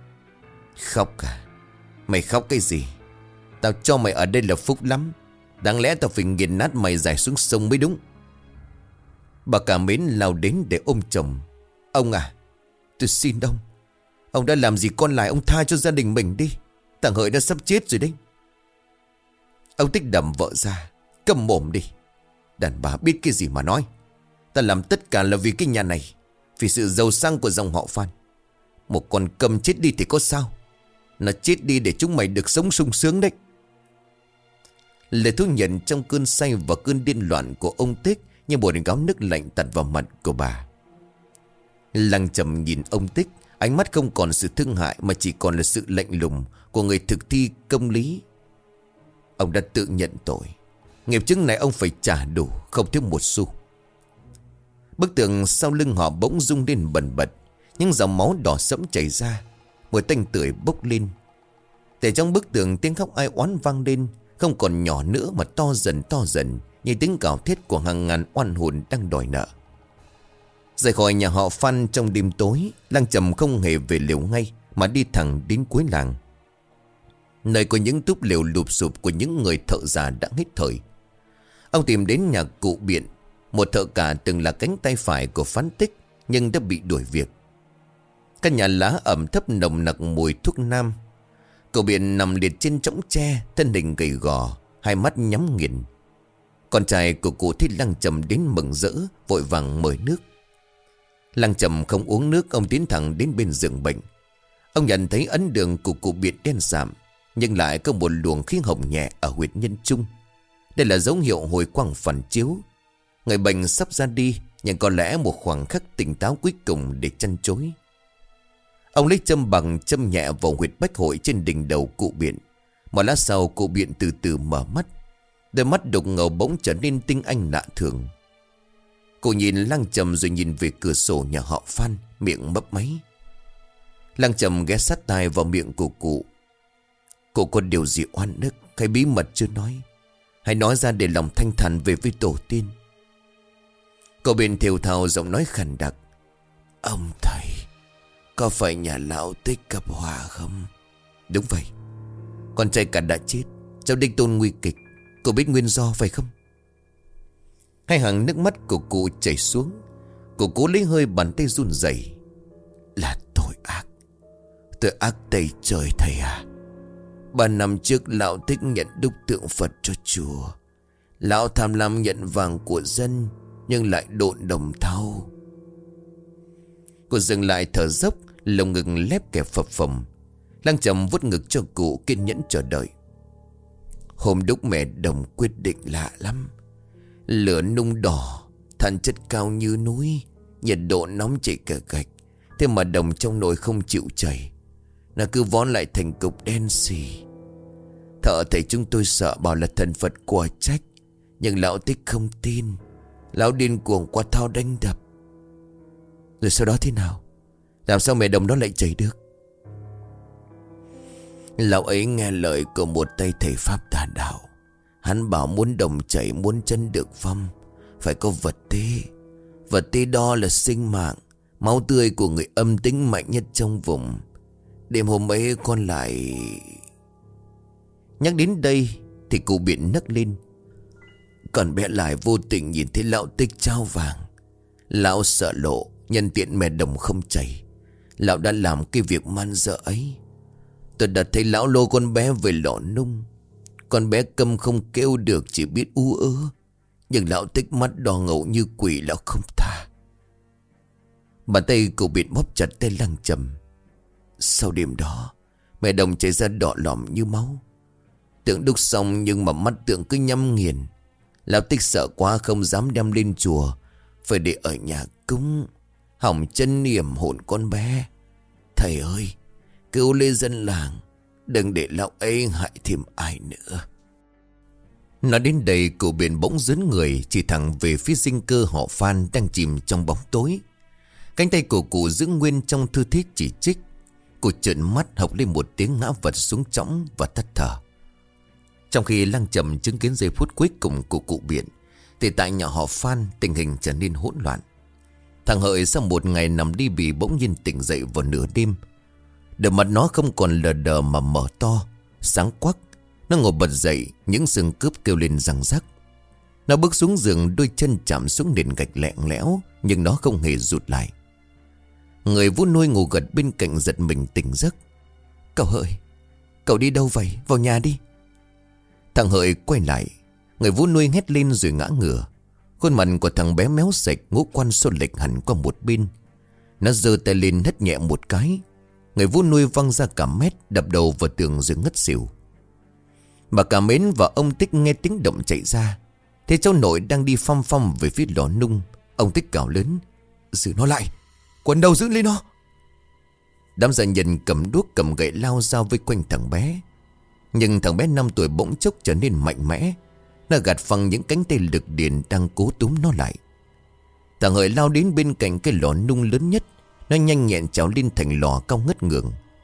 Khóc à? Mày khóc cái gì? Tao cho mày ở đây là phúc lắm. Đáng lẽ tao phải nghiền nát mày giải xuống sông mới đúng. Bà Cả Mến lao đến để ôm chồng. Ông à, tôi xin ông, ông đã làm gì con lại, ông tha cho gia đình mình đi. Thằng Hợi đã sắp chết rồi đấy. Ông Tích đầm vợ ra. Câm mồm đi. Đàn bà biết cái gì mà nói. Ta làm tất cả là vì cái nhà này, vì sự giàu sang của dòng họ Phan. Một con cầm chết đi thì có sao? Nó chết đi để chúng mày được sống sung sướng đấy. Lời thú nhận trong cơn say và cơn điên loạn của ông Tích như một gáo nước lạnh tạt vào mặt của bà. Lăng Trầm nhìn ông Tích, ánh mắt không còn sự thương hại mà chỉ còn là sự lạnh lùng của người thực thi công lý. Ông đã tự nhận tội. Nghiệp chứng này ông phải trả đủ, không thiếu một xu. Bức tường sau lưng họ bỗng rung lên bần bật. Những dòng máu đỏ sẫm chảy ra. Mùi tanh tưởi bốc lên. Để trong bức tường tiếng khóc ai oán vang lên, không còn nhỏ nữa mà to dần to dần, như tiếng gào thét của hàng ngàn oan hồn đang đòi nợ. Rời khỏi nhà họ Phan trong đêm tối, Lăng Trầm không hề về lều ngay, mà đi thẳng đến cuối làng, nơi có những túp lều lụp sụp của những người thợ già đã hết thời. Ông tìm đến nhà cụ Biện, một thợ cả từng là cánh tay phải của Phán Tích, nhưng đã bị đuổi việc. Căn nhà lá ẩm thấp nồng nặc mùi thuốc nam. Cụ Biện nằm liệt trên chõng tre, thân hình gầy gò, hai mắt nhắm nghiền. Con trai của cụ thấy Lăng Trầm đến mừng rỡ, vội vàng mời nước. Lăng Trầm không uống nước, ông tiến thẳng đến bên giường bệnh. Ông nhận thấy ấn đường của cụ Biện đen sạm, nhưng lại có một luồng khí hồng nhẹ ở huyệt nhân trung. Đây là dấu hiệu hồi quang phản chiếu. Người bệnh sắp ra đi, nhưng có lẽ một khoảng khắc tỉnh táo cuối cùng để chăn chối. Ông lấy châm bằng châm nhẹ vào huyệt bách hội trên đỉnh đầu cụ Biện. Một lát sau cụ Biện từ từ mở mắt. Đôi mắt đục ngầu bỗng trở nên tinh anh lạ thường. Cụ nhìn Lăng Trầm rồi nhìn về cửa sổ nhà họ Phan, miệng mấp máy. Lăng Trầm ghé sát tai vào miệng của cụ. Cụ có điều gì oan ức hay bí mật chưa nói? Hãy nói ra để lòng thanh thản về với tổ tiên. Cậu Biện thều thào giọng nói khàn đặc. Ông thầy, có phải nhà lão Tích gặp họa không? Đúng vậy. Con trai cả đã chết, cháu Đích Tôn nguy kịch. Cậu biết nguyên do phải không? Hai hàng nước mắt của cụ chảy xuống. Cụ cố lấy hơi, bàn tay run rẩy. Là tội ác. Tội ác tày trời thầy à. Ba năm trước lão Tích nhận đúc tượng Phật cho chùa. Lão tham lam nhận vàng của dân, nhưng lại độn đồng thau. Cô dừng lại thở dốc, lồng ngực lép kẹp phập phồng. Lăng Trầm vuốt ngực cho cụ, kiên nhẫn chờ đợi. Hôm đúc mẹ Đồng quyết định lạ lắm. Lửa nung đỏ, than chất cao như núi, nhiệt độ nóng chảy cả gạch. Thế mà đồng trong nồi không chịu chảy, nó cứ vón lại thành cục đen xì. Thợ thầy chúng tôi sợ bảo là thần Phật quả trách, nhưng lão Tích không tin. Lão điên cuồng qua thao đánh đập. Rồi sau đó thế nào? Làm sao mẹ Đồng đó lại chảy được? Lão ấy nghe lời của một tay thầy Pháp tà đạo. Hắn bảo muốn đồng chảy, muốn chân được phong, phải có vật tế. Vật tế đó là sinh mạng, máu tươi của người âm tính mạnh nhất trong vùng. Đêm hôm ấy con lại... Nhắc đến đây thì cụ Biện nấc lên. Còn bé lại vô tình nhìn thấy lão Tích trao vàng. Lão sợ lộ, nhân tiện mẹ Đồng không chảy, lão đã làm cái việc man dợ ấy. Tôi đã thấy lão lôi con bé về lò nung. Con bé câm không kêu được, chỉ biết ú ớ. Nhưng lão Tích mắt đỏ ngầu như quỷ, lão không tha. Bàn tay cụ Biện bóp chặt tay Lăng Trầm. Sau đêm đó, mẹ Đồng chảy ra đỏ lòm như máu. Tượng đúc xong nhưng mà mắt tượng cứ nhắm nghiền. Lão Tích sợ quá không dám đem lên chùa, phải để ở nhà cúng, hỏng chân niệm hồn con bé. Thầy ơi, cứu lấy dân làng, đừng để lão ấy hại thêm ai nữa. Nói đến đây cụ Biện bỗng dướn người, chỉ thẳng về phía dinh cơ họ Phan đang chìm trong bóng tối. Cánh tay của cụ giữ nguyên trong tư thế chỉ trích. Cụ trợn mắt hộc lên một tiếng, ngã vật xuống chõng và tắt thở. Trong khi Lăng Trầm chứng kiến giây phút cuối cùng của cụ Biện, thì tại nhà họ Phan tình hình trở nên hỗn loạn. Thằng Hợi sau một ngày nằm đi bì bỗng nhiên tỉnh dậy vào nửa đêm. Đôi mặt nó không còn lờ đờ mà mở to, sáng quắc. Nó ngồi bật dậy, những xương cướp kêu lên răng rắc. Nó bước xuống giường, đôi chân chạm xuống nền gạch lẹng lẽo, nhưng nó không hề rụt lại. Người vú nuôi ngủ gật bên cạnh giật mình tỉnh giấc. Cậu Hợi, cậu đi đâu vậy? Vào nhà đi. Thằng Hợi quay lại, người vú nuôi hét lên rồi ngã ngửa. Khuôn mặt của thằng bé méo sạch, ngũ quan xô lệch hẳn qua một bên. Nó giơ tay lên hất nhẹ một cái, người vú nuôi văng ra cả mét, đập đầu vào tường rồi ngất xỉu. Bà Cả Mến và ông Tích nghe tiếng động chạy ra, thấy cháu nội đang đi phăm phăm về phía lò nung. Ông Tích gào lớn: giữ nó lại, quần đầu giữ lấy nó. Đám gia nhân cầm đuốc cầm gậy lao dao vây quanh thằng bé. Nhưng thằng bé năm tuổi bỗng chốc trở nên mạnh mẽ. Nó gạt phăng những cánh tay lực điền đang cố túm nó lại. Thằng Hợi lao đến bên cạnh cái lò nung lớn nhất. Nó nhanh nhẹn trèo lên thành lò cao ngất ngường.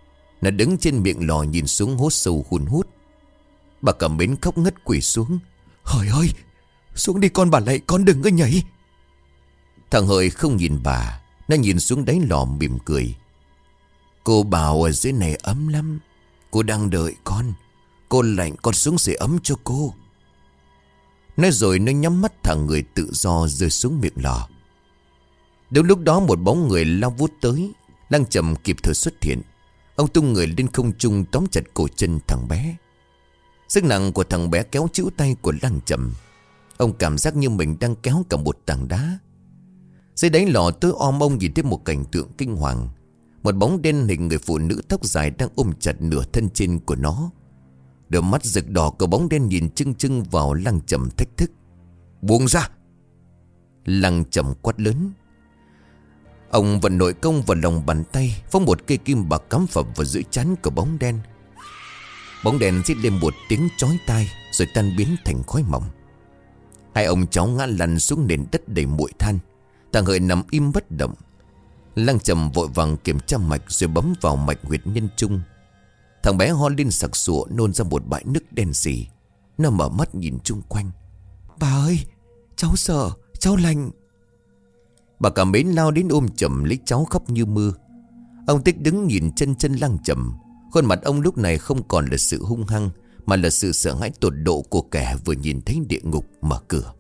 Nó đứng trên miệng lò nhìn xuống hố sâu hun hút. Bà Cẩm Mến khóc ngất quỳ xuống. Hời ơi, xuống đi con, bà lạy con, đừng có nhảy. Thằng Hợi không nhìn bà, nó nhìn xuống đáy lò mỉm cười. Cô bảo ở dưới này ấm lắm, cô đang đợi con. Cô lạnh, con xuống sưởi ấm cho cô. Nói rồi nó nhắm mắt thả người tự do rơi xuống miệng lò. Đúng lúc đó một bóng người lao vút tới. Lăng Trầm kịp thời xuất hiện. Ông tung người lên không trung tóm chặt cổ chân thằng bé. Sức nặng của thằng bé kéo chịu tay của Lăng Trầm. Ông cảm giác như mình đang kéo cả một tảng đá. Dưới đáy lò tối om, ông nhìn thấy một cảnh tượng kinh hoàng. Một bóng đen hình người phụ nữ tóc dài đang ôm chặt nửa thân trên của nó. Đôi mắt rực đỏ của bóng đen nhìn chưng chưng vào Lăng Trầm thách thức. Buông ra! Lăng Trầm quát lớn. Ông vận nội công vào lòng bàn tay, phóng một cây kim bạc cắm phập vào giữa trán của bóng đen. Bóng đen rít lên một tiếng chói tai rồi tan biến thành khói mỏng. Hai ông cháu ngã lăn xuống nền đất đầy bụi than. Thằng Hợi nằm im bất động. Lăng Trầm vội vàng kiểm tra mạch rồi bấm vào mạch huyệt nhân trung. Thằng bé ho lên sặc sụa, nôn ra một bãi nước đen sì. Nó mở mắt nhìn chung quanh. Bà ơi, cháu sợ, cháu lạnh. Bà Cẩm Mến lao đến ôm chầm lấy cháu khóc như mưa. Ông Tích đứng nhìn chân chân Lăng Trầm. Khuôn mặt ông lúc này không còn là sự hung hăng, mà là sự sợ hãi tột độ của kẻ vừa nhìn thấy địa ngục mở cửa.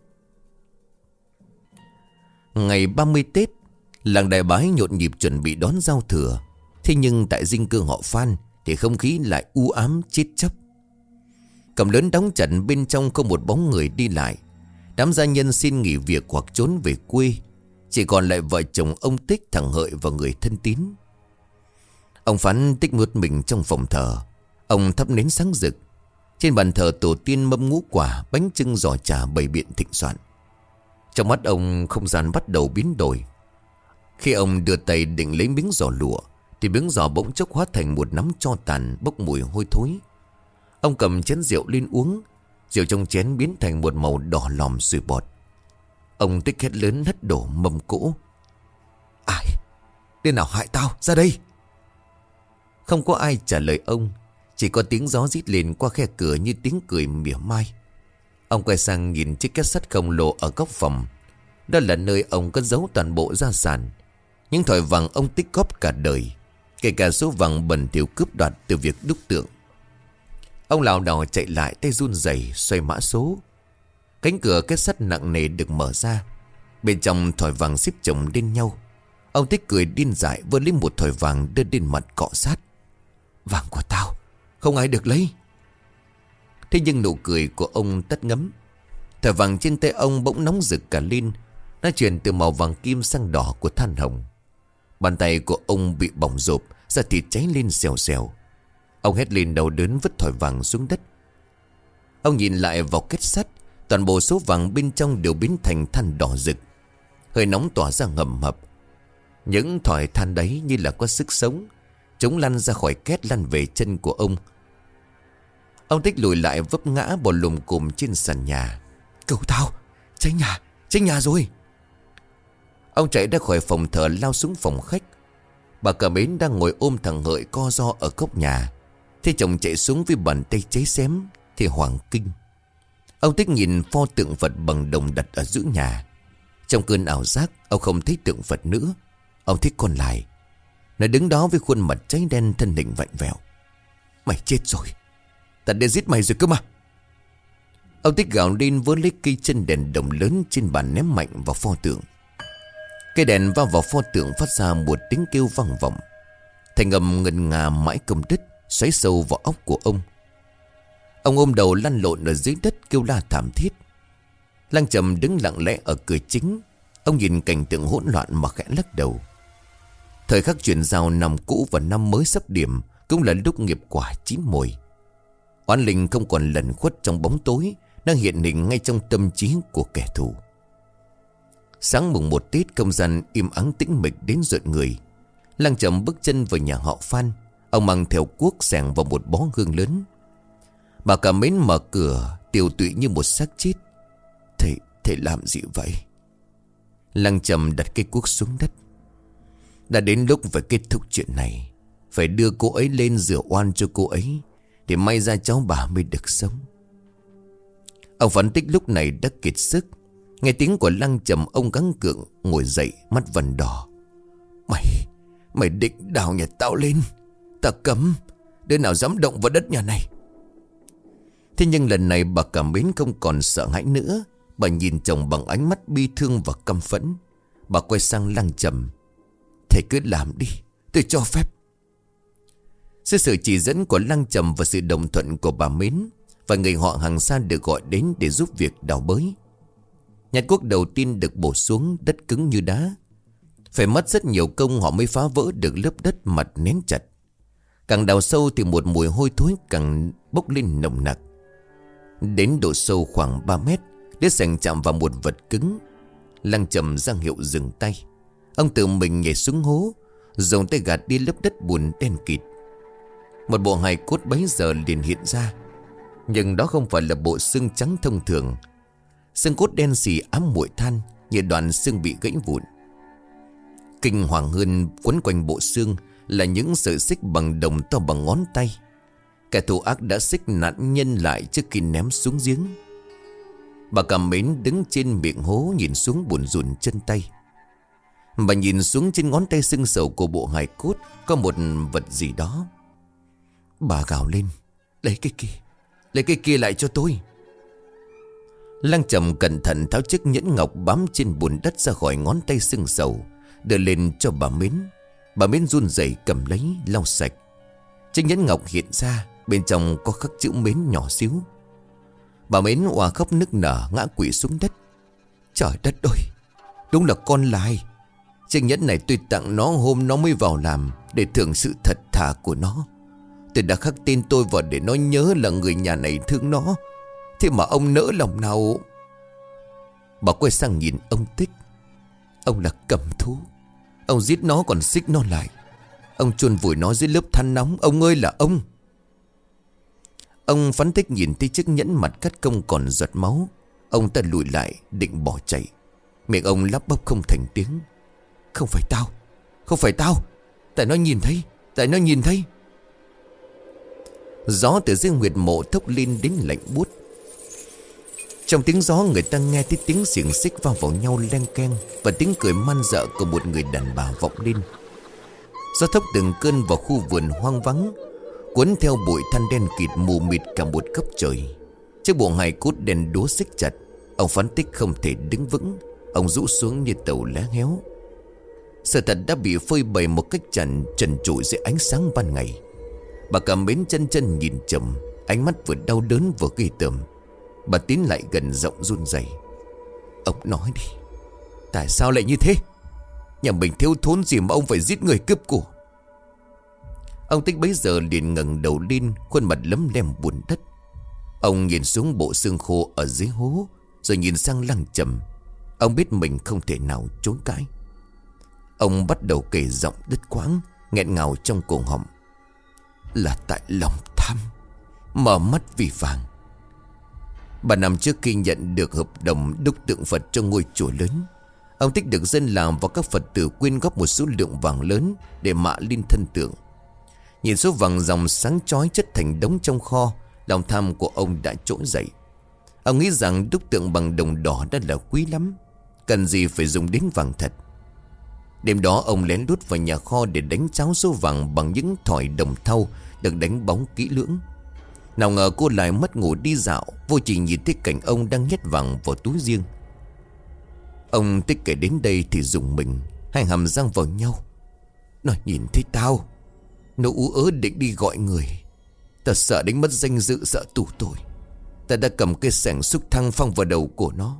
Ngày ba mươi Tết, làng Đại Bái nhộn nhịp chuẩn bị đón giao thừa. Thế nhưng tại dinh cư họ Phan thì không khí lại u ám chết chóc. Cổng lớn đóng chặt, bên trong không một bóng người đi lại. Đám gia nhân xin nghỉ việc hoặc trốn về quê. Chỉ còn lại vợ chồng ông Tích, thằng Hợi và người thân tín. Ông Phán tích ngút mình trong phòng thờ. Ông thắp nến sáng rực. Trên bàn thờ tổ tiên mâm ngũ quả, bánh chưng giò trà bày biện thịnh soạn. Trong mắt ông không gian bắt đầu biến đổi. Khi ông đưa tay định lấy miếng giò lụa thì miếng giò bỗng chốc hóa thành một nắm tro tàn bốc mùi hôi thối. Ông cầm chén rượu lên uống. Rượu trong chén biến thành một màu đỏ lòm sùi bọt. Ông Tích hét lớn hất đổ mâm cỗ. Ai? Tên nào hại tao? Ra đây! Không có ai trả lời ông. Chỉ có tiếng gió rít lên qua khe cửa như tiếng cười mỉa mai. Ông quay sang nhìn chiếc két sắt khổng lồ ở góc phòng. Đó là nơi ông cất giấu toàn bộ gia sản. Những thỏi vàng ông tích góp cả đời, kể cả số vàng bẩn thỉu cướp đoạt từ việc đúc tượng. Ông lảo đảo chạy lại, tay run rẩy xoay mã số. Cánh cửa két sắt nặng nề được mở ra. Bên trong thỏi vàng xếp chồng lên nhau. Ông Tích cười điên dại vơ lấy một thỏi vàng đưa lên mặt cọ sát. Vàng của tao, không ai được lấy. Thế nhưng nụ cười của ông tắt ngấm. Thỏi vàng trên tay ông bỗng nóng rực cả lên. Nó chuyển từ màu vàng kim sang đỏ của than hồng. Bàn tay của ông bị bỏng rộp, da thịt cháy lên xèo xèo. Ông hét lên đau đớn vứt thỏi vàng xuống đất. Ông nhìn lại vào két sắt. Toàn bộ số vàng bên trong đều biến thành than đỏ rực. Hơi nóng tỏa ra ngầm hập. Những thỏi than đấy như là có sức sống. Chúng lăn ra khỏi két, lăn về chân của ông. Ông Tích lùi lại vấp ngã bò lùm cùm trên sàn nhà. Cầu tao, cháy nhà, cháy nhà rồi. Ông chạy ra khỏi phòng thờ lao xuống phòng khách. Bà Cẩm Mến đang ngồi ôm thằng Hợi co ro ở góc nhà. Thế chồng chạy xuống với bàn tay cháy xém thì hoảng kinh. Ông Tích nhìn pho tượng Phật bằng đồng đặt ở giữa nhà. Trong cơn ảo giác, ông không thấy tượng Phật nữa. Ông thấy con lại. Nó đứng đó với khuôn mặt cháy đen, thân hình vặn vẹo. Mày chết rồi, ta đã giết mày rồi cơ mà. Ông Tích gào lên vớ lấy cây chân đèn đồng lớn trên bàn ném mạnh vào pho tượng. Cây đèn va vào pho tượng phát ra một tiếng kêu vang vọng. Thành âm ngân nga mãi không đứt, xoáy sâu vào óc của ông. Ông ôm đầu lăn lộn ở dưới đất kêu la thảm thiết. Lăng Trầm đứng lặng lẽ ở cửa chính. Ông nhìn cảnh tượng hỗn loạn mà khẽ lắc đầu. Thời khắc chuyển giao năm cũ và năm mới sắp điểm cũng là lúc nghiệp quả chín mùi. Oán linh không còn lẩn khuất trong bóng tối, đang hiện hình ngay trong tâm trí của kẻ thù. Sáng mùng một Tết, không gian im ắng tĩnh mịch đến rợn người. Lăng Trầm bước chân vào nhà họ Phan. Ông mang theo cuốc xẻng vào một bó hương lớn. Bà Cẩm Mến mở cửa, tiều tụy như một xác chết. Thầy, thầy làm gì vậy? Lăng Trầm đặt cây cuốc xuống đất. Đã đến lúc phải kết thúc chuyện này. Phải đưa cô ấy lên rửa oan cho cô ấy, để may ra cháu bà mới được sống. Ông Phán Tích lúc này đã kiệt sức. Nghe tiếng của Lăng Trầm, ông gắng gượng ngồi dậy, mắt vằn đỏ. Mày, mày định đào nhà tao lên? Ta cấm, đứa nào dám động vào đất nhà này. Thế nhưng lần này bà Cảm Mến không còn sợ hãi nữa. Bà nhìn chồng bằng ánh mắt bi thương và căm phẫn. Bà quay sang Lăng Trầm. Thầy cứ làm đi, tôi cho phép. Dưới sự chỉ dẫn của Lăng Trầm và sự đồng thuận của bà Mến, và người họ hàng xa được gọi đến để giúp việc đào bới. Nhát cuốc đầu tiên được bổ xuống, đất cứng như đá. Phải mất rất nhiều công họ mới phá vỡ được lớp đất mặt nén chặt. Càng đào sâu thì một mùi hôi thối càng bốc lên nồng nặc. Đến độ sâu khoảng ba mét, để sành chạm vào một vật cứng. Lăng Trầm ra hiệu dừng tay. Ông tự mình nhảy xuống hố, dùng tay gạt đi lớp đất bùn đen kịt. Một bộ hài cốt bấy giờ liền hiện ra. Nhưng đó không phải là bộ xương trắng thông thường. Xương cốt đen xì ám muội than, như đoạn xương bị gãy vụn. Kinh hoàng hơn, quấn quanh bộ xương là những sợi xích bằng đồng to bằng ngón tay. Kẻ thù ác đã xích nạn nhân lại trước khi ném xuống giếng. Bà Cảm Mến đứng trên miệng hố, nhìn xuống buồn rùn chân tay. Bà nhìn xuống trên ngón tay sưng sầu của bộ hài cốt có một vật gì đó. Bà gào lên. Lấy cái kia, lấy cái kia lại cho tôi. Lăng Trầm cẩn thận tháo chiếc nhẫn ngọc bám trên bùn đất ra khỏi ngón tay sưng sầu, đưa lên cho bà Mến. Bà Mến run rẩy cầm lấy, lau sạch. Chiếc nhẫn ngọc hiện ra, bên trong có khắc chữ Mến nhỏ xíu. Bà Mến òa khóc nức nở, ngã quỵ xuống đất. Trời đất ơi, đúng là con lai. Chiếc nhẫn này tôi tặng nó hôm nó mới vào làm, để thưởng sự thật thà của nó. Tôi đã khắc tên tôi vào để nó nhớ là người nhà này thương nó. Thế mà ông nỡ lòng nào. Bà quay sang nhìn ông Tích. Ông là cầm thú. Ông giết nó còn xích nó lại. Ông chôn vùi nó dưới lớp than nóng. Ông ơi là ông. Ông Phán Tích nhìn thấy chiếc nhẫn mặt cắt không còn giọt máu. Ông ta lùi lại định bỏ chạy. Miệng ông lắp bắp không thành tiếng. Không phải tao, không phải tao. Tại nó nhìn thấy, tại nó nhìn thấy. Gió từ dưới huyệt mộ thốc lên đến lạnh buốt. Trong tiếng gió người ta nghe thấy tiếng xiềng xích va vào nhau len keng, và tiếng cười man dợ của một người đàn bà vọng lên. Gió thốc từng cơn vào khu vườn hoang vắng, cuốn theo bụi than đen kịt mù mịt cả một góc trời. Chiếc bộ hài cốt đèn đúa xích chặt. Ông Phán Tích không thể đứng vững. Ông rũ xuống như tàu lá héo. Sự thật đã bị phơi bày một cách trần trần trụi dưới ánh sáng ban ngày. Bà Cảm Mến chân chân nhìn chồng, ánh mắt vừa đau đớn vừa ghê tởm. Bà tiến lại gần giọng run rẩy. Ông nói đi, tại sao lại như thế? Nhà mình thiếu thốn gì mà ông phải giết người cướp của? Ông Tích bấy giờ liền ngẩng đầu lên, khuôn mặt lấm lem bùn đất. Ông nhìn xuống bộ xương khô ở dưới hố, rồi nhìn sang Lăng Trầm. Ông biết mình không thể nào chối cãi. Ông bắt đầu kể giọng đứt quãng, nghẹn ngào trong cổ họng. Là tại lòng tham, mở mắt vì vàng. Ba năm trước khi nhận được hợp đồng đúc tượng Phật cho ngôi chùa lớn, ông Tích được dân làng và các Phật tử quyên góp một số lượng vàng lớn để mạ lên thân tượng. Nhìn số vàng dòng sáng chói chất thành đống trong kho, lòng tham của ông đã trỗi dậy. Ông nghĩ rằng đúc tượng bằng đồng đỏ đã là quý lắm, cần gì phải dùng đến vàng thật. Đêm đó ông lén lút vào nhà kho để đánh cháo số vàng bằng những thỏi đồng thau được đánh bóng kỹ lưỡng. Nào ngờ cô lại mất ngủ đi dạo, vô tình nhìn thấy cảnh ông đang nhét vàng vào túi riêng. Ông Tích kể đến đây thì rùng mình, hai hàm răng vào nhau. Nó nhìn thấy tao, nó ú ớ định đi gọi người. Ta sợ đánh mất danh dự, sợ tù tội. Ta đã cầm cây xẻng xúc thăng phăng vào đầu của nó.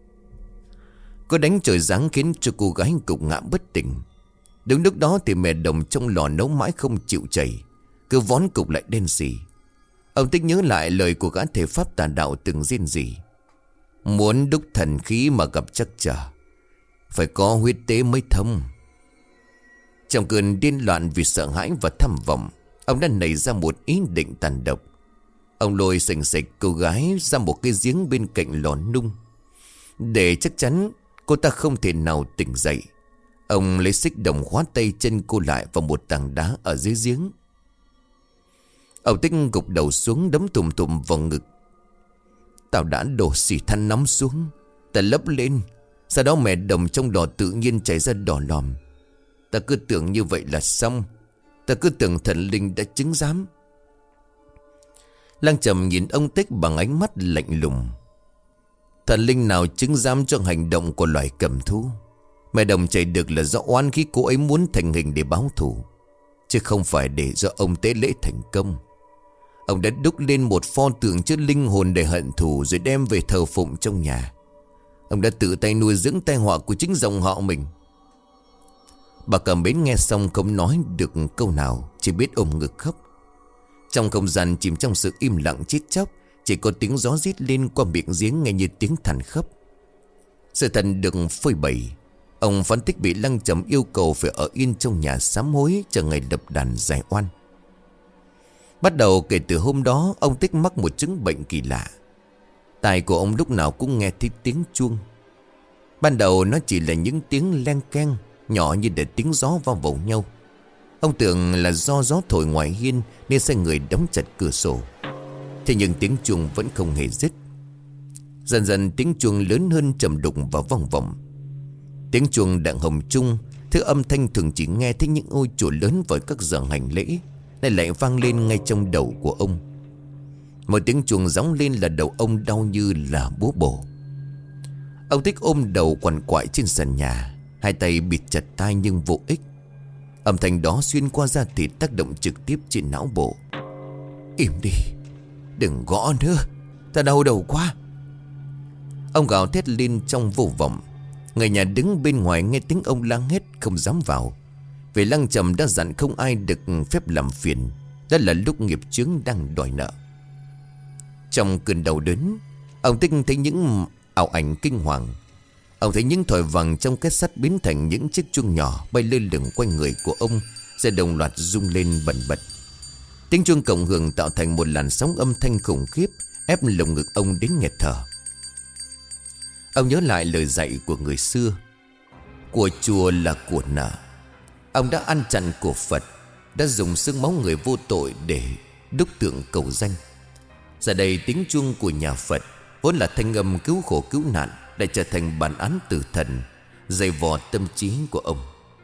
Có đánh trời giáng khiến cho cô gái gục ngã bất tỉnh. Đúng lúc đó thì mẹ đồng trong lò nấu mãi không chịu chảy, cứ vón cục lại đen xì. Ông Tích nhớ lại lời của gã thầy pháp tà đạo từng riêng rỉ. Muốn đúc thần khí mà gặp trắc trở, phải có huyết tế mới thông. Trong cơn điên loạn vì sợ hãi và tham vọng, ông đã nảy ra một ý định tàn độc. Ông lôi sành sạch cô gái ra một cái giếng bên cạnh lò nung. Để chắc chắn cô ta không thể nào tỉnh dậy, Ông lấy xích đồng khóa tay chân cô lại vào một tảng đá ở dưới giếng. Ông Tích gục đầu xuống đấm tùm tùm vào ngực. Tao đã đổ xì than nóng xuống, ta lấp lên, sau đó mẹ đồng trong đỏ tự nhiên chảy ra đỏ lòm. Ta cứ tưởng như vậy là xong. Ta cứ tưởng thần linh đã chứng giám. Lang Trầm nhìn ông Tích bằng ánh mắt lạnh lùng. Thần linh nào chứng giám cho hành động của loài cầm thú? Mẹ đồng chảy được là do oan khi cô ấy muốn thành hình để báo thù, chứ không phải để do ông tế lễ thành công. Ông đã đúc lên một pho tượng chứa linh hồn để hận thù, rồi đem về thờ phụng trong nhà. Ông đã tự tay nuôi dưỡng tai họa của chính dòng họ mình. Bà Cầm Bến nghe xong không nói được câu nào, chỉ biết ôm ngực khóc. Trong không gian chìm trong sự im lặng chết chóc, chỉ có tiếng gió rít lên qua miệng giếng nghe như tiếng than khóc. Sự thật được phơi bày. Ông Phán Tích bị Lăng Trầm yêu cầu phải ở yên trong nhà sám hối chờ ngày lập đàn giải oan. Bắt đầu kể từ hôm đó, ông Tích mắc một chứng bệnh kỳ lạ. Tai của ông lúc nào cũng nghe thấy tiếng chuông. Ban đầu nó chỉ là những tiếng len keng nhỏ như để tiếng gió va vào nhau. Ông tưởng là do gió thổi ngoài hiên nên sai người đóng chặt cửa sổ. Thế nhưng tiếng chuông vẫn không hề dứt. Dần dần tiếng chuông lớn hơn, trầm đục và vang vọng. Tiếng chuông đặng hồng chung, thứ âm thanh thường chỉ nghe thấy những ngôi chùa lớn với các giờ hành lễ, nay lại vang lên ngay trong đầu của ông. Một tiếng chuông gióng lên là đầu ông đau như là búa bổ. Ông Tích ôm đầu quằn quại trên sàn nhà, hai tay bịt chặt tai nhưng vô ích. Âm thanh đó xuyên qua da thịt tác động trực tiếp trên não bộ. Im đi, đừng gõ nữa, ta đau đầu quá. Ông gào thét lên trong vô vọng. Người nhà đứng bên ngoài nghe tiếng ông la hét không dám vào, vì Lăng Trầm đã dặn không ai được phép làm phiền. Đó là lúc nghiệp chướng đang đòi nợ. Trong cơn đau đớn, ông Tích thấy những ảo ảnh kinh hoàng. Ông thấy những thỏi vàng trong két sắt biến thành những chiếc chuông nhỏ bay lơ lửng quanh người của ông, sẽ đồng loạt rung lên bần bật. Tiếng chuông cộng hưởng tạo thành một làn sóng âm thanh khủng khiếp, ép lồng ngực ông đến nghẹt thở. Ông nhớ lại lời dạy của người xưa: của chùa là của nợ. Ông đã ăn chặn của Phật, đã dùng xương máu người vô tội để đúc tượng cầu danh. Giờ đây tiếng chuông của nhà Phật, vốn là thanh âm cứu khổ cứu nạn, đã trở thành bản án tử thần, dày vò tâm trí của ông.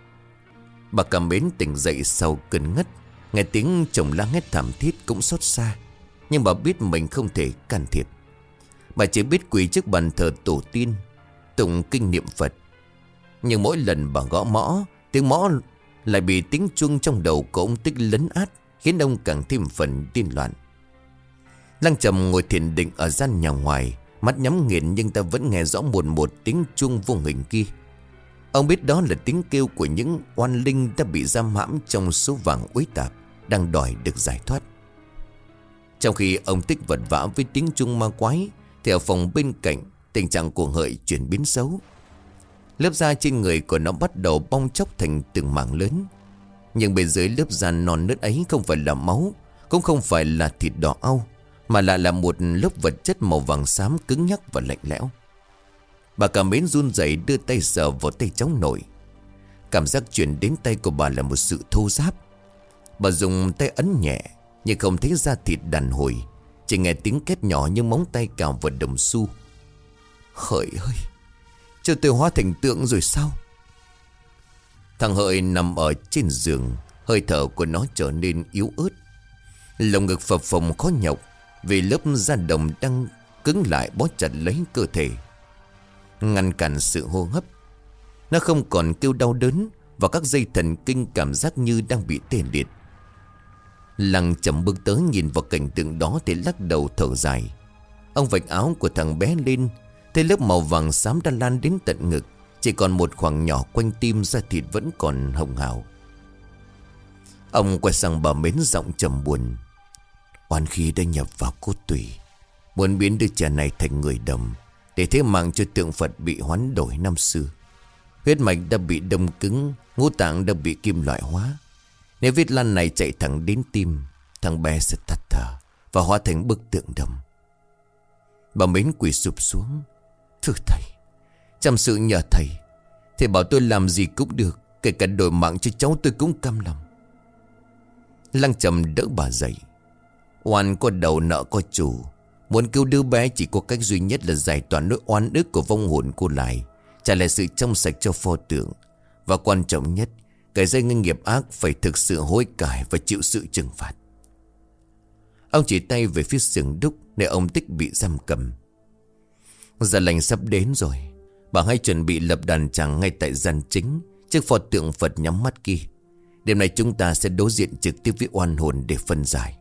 Bà Cầm Bến tỉnh dậy sau cơn ngất, nghe tiếng chồng la hét thảm thiết cũng xót xa, nhưng bà biết mình không thể can thiệp. Bà chỉ biết quỳ trước bàn thờ tổ tiên, tụng kinh niệm Phật. Nhưng mỗi lần bà gõ mõ, tiếng mõ lại bị tiếng chuông trong đầu của ông Tích lấn át, khiến ông càng thêm phần điên loạn. Lăng Trầm ngồi thiền định ở gian nhà ngoài, mắt nhắm nghiền nhưng ta vẫn nghe rõ một một tiếng chuông vô hình kia. Ông biết đó là tiếng kêu của những oan linh đã bị giam hãm trong số vàng uế tạp, đang đòi được giải thoát. Trong khi ông Tích vật vã với tiếng chuông ma quái, thì ở phòng bên cạnh, tình trạng của Hợi chuyển biến xấu. Lớp da trên người của nó bắt đầu bong chóc thành từng mảng lớn. Nhưng bên dưới lớp da non nớt ấy không phải là máu, cũng không phải là thịt đỏ au, mà lại là một lớp vật chất màu vàng xám cứng nhắc và lạnh lẽo. Bà Cầm Bến run rẩy đưa tay sờ vào tay cháu nội. Cảm giác chuyển đến tay của bà là một sự thô ráp. Bà dùng tay ấn nhẹ, nhưng không thấy da thịt đàn hồi, chỉ nghe tiếng két nhỏ như móng tay cào vào đồng xu. Hợi ơi, cho tôi hóa thành tượng rồi sao? Thằng Hợi nằm ở trên giường, hơi thở của nó trở nên yếu ớt. Lồng ngực phập phồng khó nhọc, vì lớp da đồng đang cứng lại bó chặt lấy cơ thể, ngăn cản sự hô hấp. Nó không còn kêu đau đớn, và các dây thần kinh cảm giác như đang bị tê liệt. Lăng Trầm bước tới nhìn vào cảnh tượng đó thì lắc đầu thở dài. Ông vạch áo của thằng bé lên, thấy lớp màu vàng xám đã lan đến tận ngực, chỉ còn một khoảng nhỏ quanh tim, da thịt vẫn còn hồng hào. Ông quay sang bà Mến giọng trầm buồn: oan khí đã nhập vào cốt tủy, muốn biến đứa trẻ này thành người đồng, để thế mạng cho tượng Phật bị hoán đổi năm xưa. Huyết mạch đã bị đông cứng, ngũ tạng đã bị kim loại hóa. Nếu vết lan này chạy thẳng đến tim, thằng bé sẽ tắt thở và hóa thành bức tượng đồng. Bà Mến quỳ sụp xuống: thưa thầy, chăm sự nhờ thầy, Thầy bảo tôi làm gì cũng được, kể cả đổi mạng cho cháu tôi cũng cam lòng. Lăng Trầm đỡ bà dậy. Oan có đầu nợ có chủ. Muốn cứu đứa bé chỉ có cách duy nhất là giải tỏa nỗi oan ức của vong hồn cô lại, trả lại sự trong sạch cho pho tượng. Và quan trọng nhất, kẻ gây nên nghiệp ác phải thực sự hối cải và chịu sự trừng phạt. Ông chỉ tay về phía xưởng đúc nơi ông Tích bị giam cầm. Giờ lành sắp đến rồi. Bà hãy chuẩn bị lập đàn tràng ngay tại gian chính, trước pho tượng Phật nhắm mắt kia. Đêm nay chúng ta sẽ đối diện trực tiếp với oan hồn để phân giải.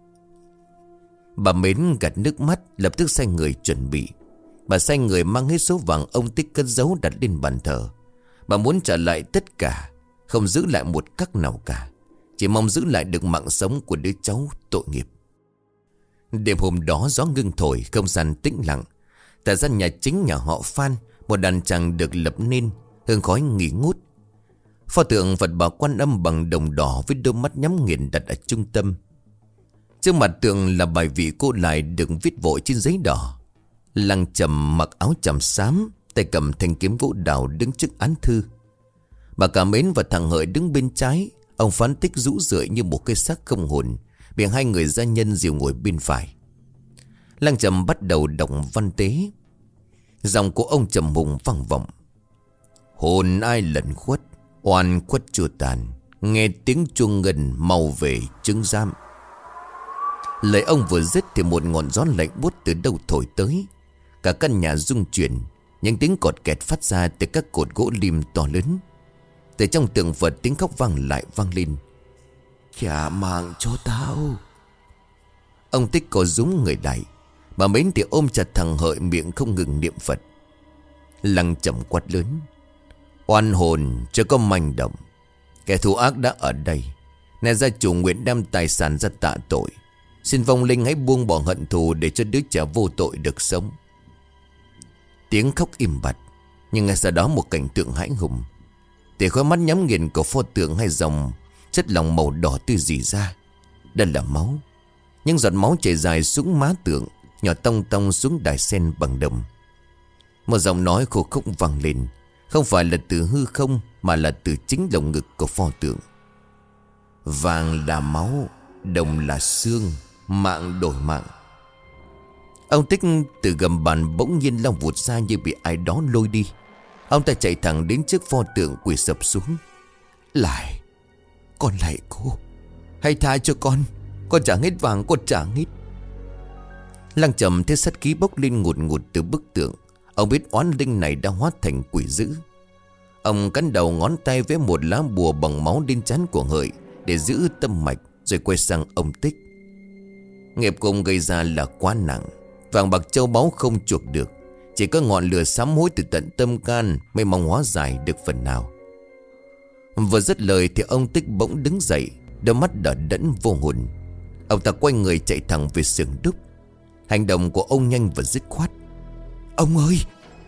Bà Mến gạt nước mắt, lập tức sai người chuẩn bị. Bà sai người mang hết số vàng ông Tích cất giấu đặt lên bàn thờ. Bà muốn trả lại tất cả, không giữ lại một cắc nào cả, chỉ mong giữ lại được mạng sống của đứa cháu tội nghiệp. Đêm hôm đó gió ngưng thổi, không gian tĩnh lặng. Tại gian nhà chính nhà họ Phan, một đàn tràng được lập nên, hương khói nghỉ ngút. Pho tượng Phật Bà Quan Âm bằng đồng đỏ với đôi mắt nhắm nghiền đặt ở trung tâm. Trước mặt tượng là bài vị cô lại được viết vội trên giấy đỏ. Lăng Trầm mặc áo tràm xám, tay cầm thanh kiếm gỗ đào đứng trước án thư. Bà Cả Mến và thằng Hợi đứng bên trái. Ông Phán Tích rũ rượi như một cái xác không hồn, bị hai người gia nhân dìu ngồi bên phải. Lăng Trầm bắt đầu đọc văn tế. Giọng của ông trầm hùng vang vọng. Hồn ai lẩn khuất, oan khuất chưa tàn, nghe tiếng chuông ngân mau về chứng giam. Lời ông vừa dứt thì một ngọn gió lạnh buốt từ đâu thổi tới. Cả căn nhà rung chuyển, những tiếng cọt kẹt phát ra từ các cột gỗ lim to lớn. Từ trong tượng Phật tiếng khóc vang lại vang lên. Trả mạng cho tao. Ông Tích có rúm người lại. Bà Mến thì ôm chặt thằng Hợi, miệng không ngừng niệm Phật. Lăng Trầm quát lớn. Oan hồn chưa có manh động, kẻ thù ác đã ở đây. Nay gia chủ nguyện đem tài sản ra tạ tội. Xin vong linh hãy buông bỏ hận thù, để cho đứa trẻ vô tội được sống. Tiếng khóc im bặt, nhưng ngay sau đó một cảnh tượng hãi hùng. Từ khói mắt nhắm nghiền của pho tượng, hai dòng chất lỏng màu đỏ tươi rỉ ra. Đây là máu. Những giọt máu chảy dài xuống má tượng, nhỏ tông tông xuống đài sen bằng đồng. Một giọng nói khô khốc vang lên, không phải là từ hư không, mà là từ chính lồng ngực của pho tượng. Vàng là máu, đồng là xương, mạng đổi mạng. Ông Tích từ gầm bàn bỗng nhiên lao vụt ra như bị ai đó lôi đi. Ông ta chạy thẳng đến trước pho tượng, quỳ sập xuống. Lại, con lại cô, hãy tha cho con. Con trả hết vàng, con trả hết. Lăng Trầm thấy sát khí bốc lên ngụt ngụt từ bức tượng. Ông biết oán linh này đã hóa thành quỷ dữ. Ông cắn đầu ngón tay với một lá bùa bằng máu lên trán của Hợi để giữ tâm mạch, rồi quay sang ông Tích. Nghiệp của ông gây ra là quá nặng. Vàng bạc châu báu không chuộc được, chỉ có ngọn lửa sám hối từ tận tâm can mới mong hóa giải được phần nào. Vừa dứt lời thì ông Tích bỗng đứng dậy, đôi mắt đờ đẫn vô hồn. Ông ta quay người chạy thẳng về xưởng đúc. Hành động của ông nhanh và dứt khoát. Ông ơi!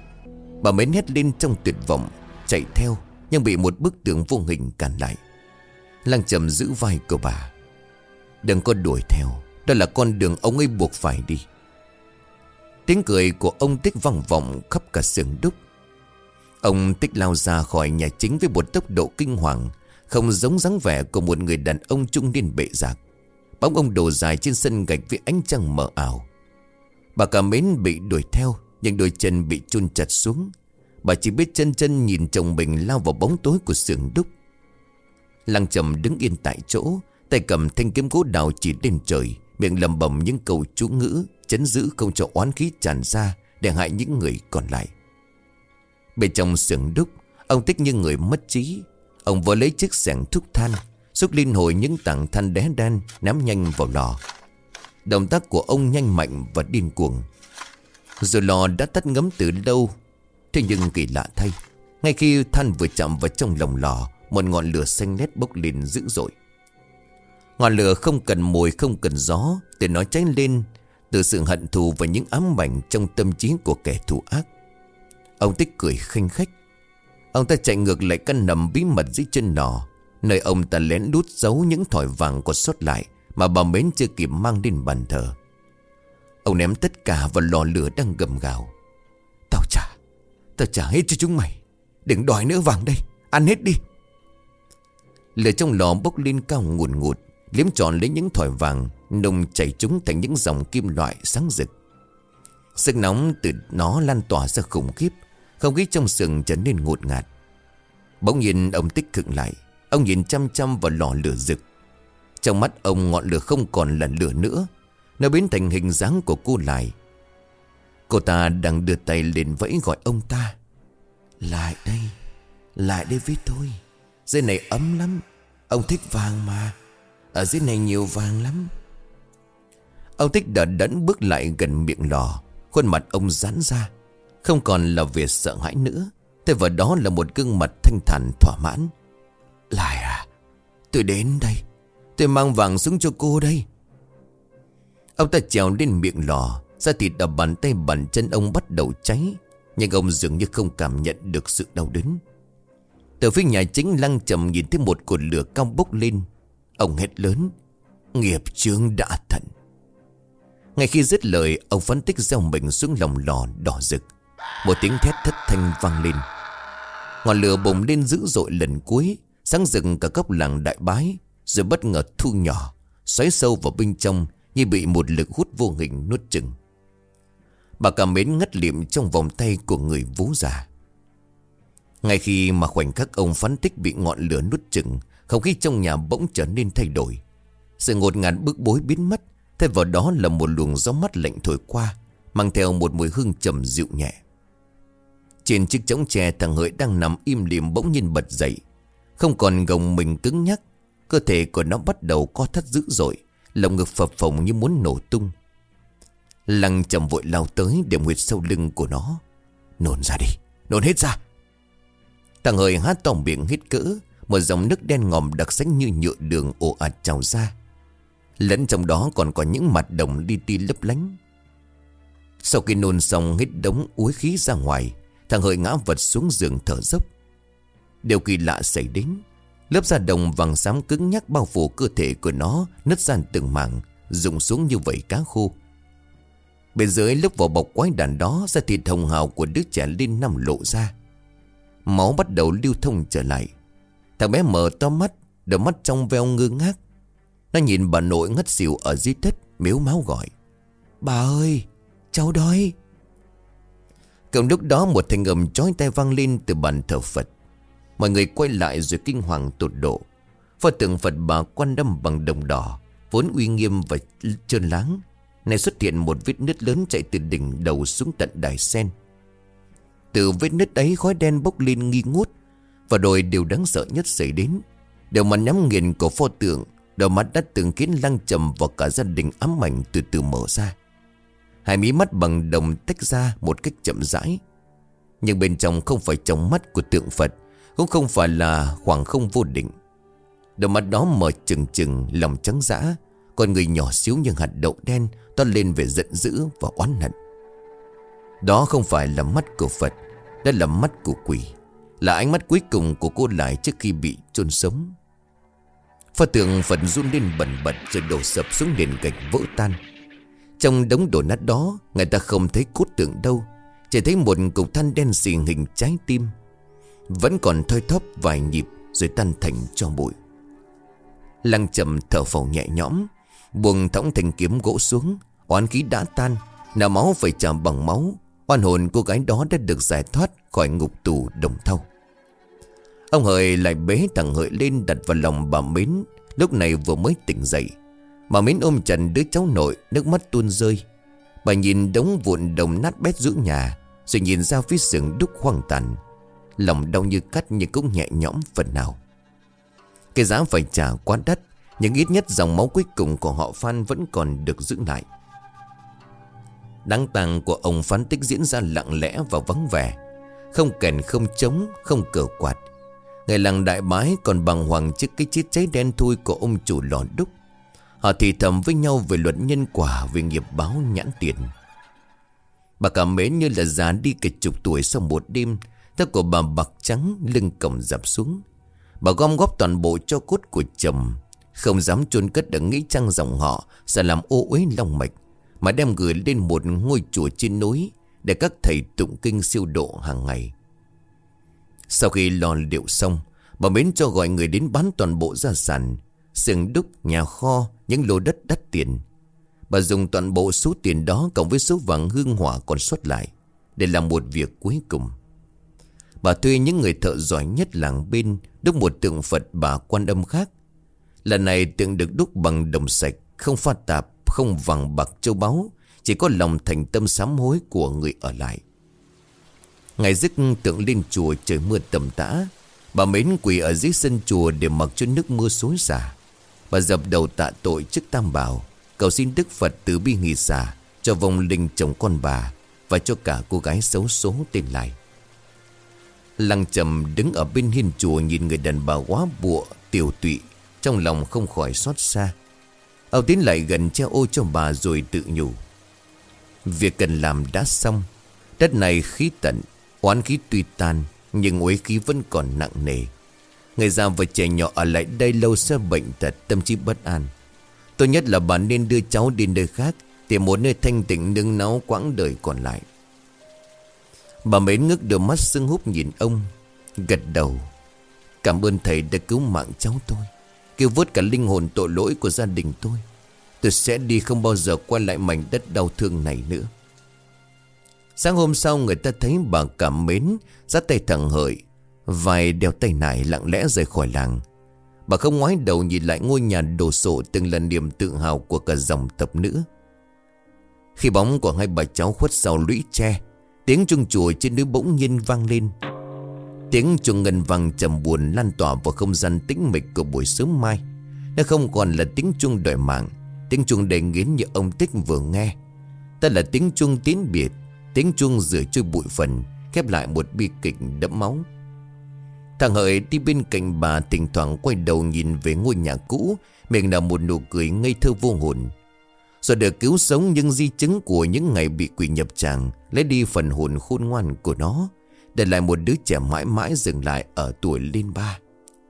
Bà Mến hét lên trong tuyệt vọng, chạy theo, nhưng bị một bức tượng vô hình cản lại. Lăng Trầm giữ vai của bà. Đừng có đuổi theo, đó là con đường ông ấy buộc phải đi. Tiếng cười của ông Tích vang vọng khắp cả xưởng đúc. Ông Tích lao ra khỏi nhà chính với một tốc độ kinh hoàng, không giống dáng vẻ của một người đàn ông trung niên bệ rạc. Bóng ông đổ dài trên sân gạch với ánh trăng mờ ảo. Bà Cả Mến bị đuổi theo, nhưng đôi chân bị chôn chặt xuống. Bà chỉ biết chân chân nhìn chồng mình lao vào bóng tối của xưởng đúc. Lăng Trầm đứng yên tại chỗ, tay cầm thanh kiếm gỗ đào chỉ lên trời, miệng lẩm bẩm những câu chú ngữ trấn giữ không cho oán khí tràn ra để hại những người còn lại. Bên trong xưởng đúc, ông Tích như người mất trí. Ông vừa lấy chiếc xẻng thúc than, xúc liên hồi những tảng than đé đen ném nhanh vào lò. Động tác của ông nhanh mạnh và điên cuồng. Rồi lò đã tắt ngấm từ lâu. Thế nhưng kỳ lạ thay, ngay khi than vừa chạm vào trong lồng lò, một ngọn lửa xanh lét bốc lên dữ dội. Ngọn lửa không cần mồi, không cần gió, để nó cháy lên từ sự hận thù và những ám ảnh trong tâm trí của kẻ thù ác. Ông Tích cười khinh khách. Ông ta chạy ngược lại căn nầm bí mật dưới chân lò, nơi ông ta lén lút giấu những thỏi vàng còn sót lại mà bà Mến chưa kịp mang đến bàn thờ. Ông ném tất cả vào lò lửa đang gầm gào. Tao trả, tao trả hết cho chúng mày. Đừng đòi nữa vàng đây, ăn hết đi. Lửa trong lò bốc lên cao ngùn ngụt, liếm tròn lấy những thỏi vàng, nung chảy chúng thành những dòng kim loại sáng rực. Sức nóng từ nó lan tỏa ra khủng khiếp, không khí trong sừng trở nên ngột ngạt. Bỗng nhiên ông Tích khựng lại. Ông nhìn chăm chăm vào lò lửa rực. Trong mắt ông ngọn lửa không còn là lửa nữa, nó biến thành hình dáng của cô Lại. Cô ta đang đưa tay lên vẫy gọi ông ta. Lại đây, lại đây với tôi. Dưới này ấm lắm, ông thích vàng mà. Ở dưới này nhiều vàng lắm. Ông Tích đờ đẫn bước lại gần miệng lò. Khuôn mặt ông giãn ra, không còn là vẻ sợ hãi nữa. Thay vào đó là một gương mặt thanh thản thỏa mãn. Lại à, tôi đến đây, tôi mang vàng xuống cho cô đây. Ông ta trèo lên miệng lò. Da thịt ở bàn tay bàn chân ông bắt đầu cháy, nhưng ông dường như không cảm nhận được sự đau đớn. Từ phía nhà chính, Lăng Trầm nhìn thấy một cột lửa cao bốc lên. Ông hét lớn: Nghiệp chướng đã thành. Ngay khi dứt lời, ông Phán Tích gieo mình xuống lòng lò đỏ rực. Một tiếng thét thất thanh vang lên. Ngọn lửa bùng lên dữ dội lần cuối, sáng rực cả góc làng Đại Bái, rồi bất ngờ thu nhỏ, xoáy sâu vào bên trong như bị một lực hút vô hình nuốt chửng. Bà Cả Mến ngất lịm trong vòng tay của người vú già. Ngay khi mà khoảnh khắc ông Phán Tích bị ngọn lửa nuốt chửng, không khí trong nhà bỗng trở nên thay đổi. Sự ngột ngạt bức bối biến mất, thay vào đó là một luồng gió mát lạnh thổi qua, mang theo một mùi hương trầm dịu nhẹ. Trên chiếc chõng tre, thằng Hợi đang nằm im lìm bỗng nhiên bật dậy. Không còn gồng mình cứng nhắc, cơ thể của nó bắt đầu co thắt dữ dội, lồng ngực phập phồng như muốn nổ tung. Lăng Trầm vội lao tới để nguyệt sau lưng của nó. Nôn ra đi, nôn hết ra. Thằng Hợi há to miệng hít cỡ, một dòng nước đen ngòm đặc sắc như nhựa đường ồ ạt trào ra. Lẫn trong đó còn có những mặt đồng li ti lấp lánh. Sau khi nôn xong hít đống uối khí ra ngoài, thằng Hợi ngã vật xuống giường thở dốc. Điều kỳ lạ xảy đến. Lớp da đồng vàng xám cứng nhắc bao phủ cơ thể của nó nứt ra từng mảng, rụng xuống như vảy cá khô. Bên dưới lớp vỏ bọc quái đản đó, da thịt hồng hào của đứa trẻ lên nằm lộ ra. Máu bắt đầu lưu thông trở lại. Thằng bé mở to mắt, đôi mắt trong veo ngơ ngác. Nó nhìn bà nội ngất xỉu ở dưới đất, mếu máo gọi: Bà ơi, cháu đói. Cùng lúc đó một thanh âm chói tai vang lên từ bàn thờ Phật. Mọi người quay lại rồi kinh hoàng tột độ. Pho tượng Phật Bà Quan Âm bằng đồng đỏ, vốn uy nghiêm và trơn láng, này xuất hiện một vết nứt lớn chạy từ đỉnh đầu xuống tận đài sen. Từ vết nứt ấy khói đen bốc lên nghi ngút. Và rồi điều đáng sợ nhất xảy đến. Điều mà nhắm nghiền của pho tượng, đôi mắt đã từng khiến Lăng Trầm và cả gia đình ám ảnh từ từ mở ra. Hai mí mắt bằng đồng tách ra một cách chậm rãi. Nhưng bên trong không phải trong mắt của tượng Phật, cũng không phải là khoảng không vô định. Đôi mắt đó mở trừng trừng, lòng trắng dã, con người nhỏ xíu như hạt đậu đen toát lên về giận dữ và oán hận. Đó không phải là mắt của Phật, đó là mắt của quỷ, là ánh mắt cuối cùng của cô Lại trước khi bị chôn sống. Pho tượng Phật run lên bần bật rồi đổ sập xuống nền gạch vỡ tan. Trong đống đổ nát đó, người ta không thấy cốt tượng đâu, chỉ thấy một cục than đen xì hình trái tim, vẫn còn thoi thóp vài nhịp rồi tan thành tro bụi. Lăng Trầm thở phào nhẹ nhõm, buông thõng thanh kiếm gỗ xuống. Oán khí đã tan, nào máu phải trả bằng máu. Oan hồn cô gái đó đã được giải thoát khỏi ngục tù Đồng Thau. Ông Hợi lại bế thằng Hợi lên đặt vào lòng bà Mến, lúc này vừa mới tỉnh dậy. Bà Mến ôm chặt đứa cháu nội, nước mắt tuôn rơi. Bà nhìn đống vụn đồng nát bét giữa nhà, rồi nhìn ra phía xưởng đúc hoang tàn. Lòng đau như cắt nhưng cũng nhẹ nhõm phần nào. Cái giá phải trả quá đắt, nhưng ít nhất dòng máu cuối cùng của họ Phan vẫn còn được giữ lại. Đám tang của ông Phán Tích diễn ra lặng lẽ và vắng vẻ. Không kèn, không trống, không cờ quạt. Người làng Đại Bái còn bàng hoàng trước cái chết cháy đen thui của ông chủ lò đúc. Họ thì thầm với nhau về luật nhân quả, về nghiệp báo nhãn tiền. Bà Cả Mến như là già đi cả chục tuổi sau một đêm. Tóc của bà bạc trắng, lưng còng dập xuống. Bà gom góp toàn bộ tro cốt của chồng, không dám chôn cất ở nghĩa trang dòng họ, sẽ làm ô uế long mạch, mà đem gửi lên một ngôi chùa trên núi để các thầy tụng kinh siêu độ hàng ngày. Sau khi lo liệu xong, bà Mến cho gọi người đến bán toàn bộ gia sản, xưởng đúc, nhà kho, những lô đất đắt tiền. Bà dùng toàn bộ số tiền đó cộng với số vàng hương hỏa còn sót lại để làm một việc cuối cùng. Bà thuê những người thợ giỏi nhất làng bên đúc một tượng Phật Bà Quan Âm khác. Lần này tượng được đúc bằng đồng sạch, không pha tạp, không vàng bạc châu báu, chỉ có lòng thành tâm sám hối của người ở lại. Ngày dứt tượng lên chùa, trời mưa tầm tã. Bà Mến quỳ ở dưới sân chùa để mặc cho nước mưa xối xả. Bà dập đầu tạ tội trước Tam Bảo, cầu xin Đức Phật từ bi nghỉ xả cho vong linh chồng con bà và cho cả cô gái xấu số tên Lại. Lăng Trầm đứng ở bên hiên chùa nhìn người đàn bà quá bụa tiều tụy, trong lòng không khỏi xót xa. Ông tiến lại gần che ô cho bà rồi tự nhủ: việc cần làm đã xong. Đất này khí tận, oán khí tuy tan, nhưng uế khí vẫn còn nặng nề. Người già và trẻ nhỏ ở lại đây lâu sẽ bệnh tật, tâm trí bất an. Tốt nhất là bà nên đưa cháu đi nơi khác, tìm một nơi thanh tịnh nương náu quãng đời còn lại. Bà Mến ngước đôi mắt sưng húp nhìn ông, gật đầu: cảm ơn thầy đã cứu mạng cháu tôi, cứu vớt cả linh hồn tội lỗi của gia đình tôi. Tôi sẽ đi, không bao giờ quay lại mảnh đất đau thương này nữa. Sáng hôm sau, người ta thấy bà Cảm Mến dắt tay thằng Hợi, vài đeo tay nải, lặng lẽ rời khỏi làng. Bà không ngoái đầu nhìn lại ngôi nhà đồ sộ từng là niềm tự hào của cả dòng tộc nữ. Khi bóng của hai bà cháu khuất sau lũy tre, tiếng chuông chùa trên núi bỗng nhiên vang lên. Tiếng chuông ngân vang trầm buồn lan tỏa vào không gian tĩnh mịch của buổi sớm mai. Nó không còn là tiếng chuông đòi mạng, tiếng chuông đầy nghiến như ông Tích vừa nghe. Đó là tiếng chuông tiến biệt, tiếng chuông rửa trôi bụi phận, khép lại một bi kịch đẫm máu. Thằng Hợi đi bên cạnh bà, thỉnh thoảng quay đầu nhìn về ngôi nhà cũ, miệng là một nụ cười ngây thơ vô hồn. Rồi được cứu sống, nhưng di chứng của những ngày bị quỷ nhập tràng lấy đi phần hồn khôn ngoan của nó, để lại một đứa trẻ mãi mãi dừng lại ở tuổi lên ba.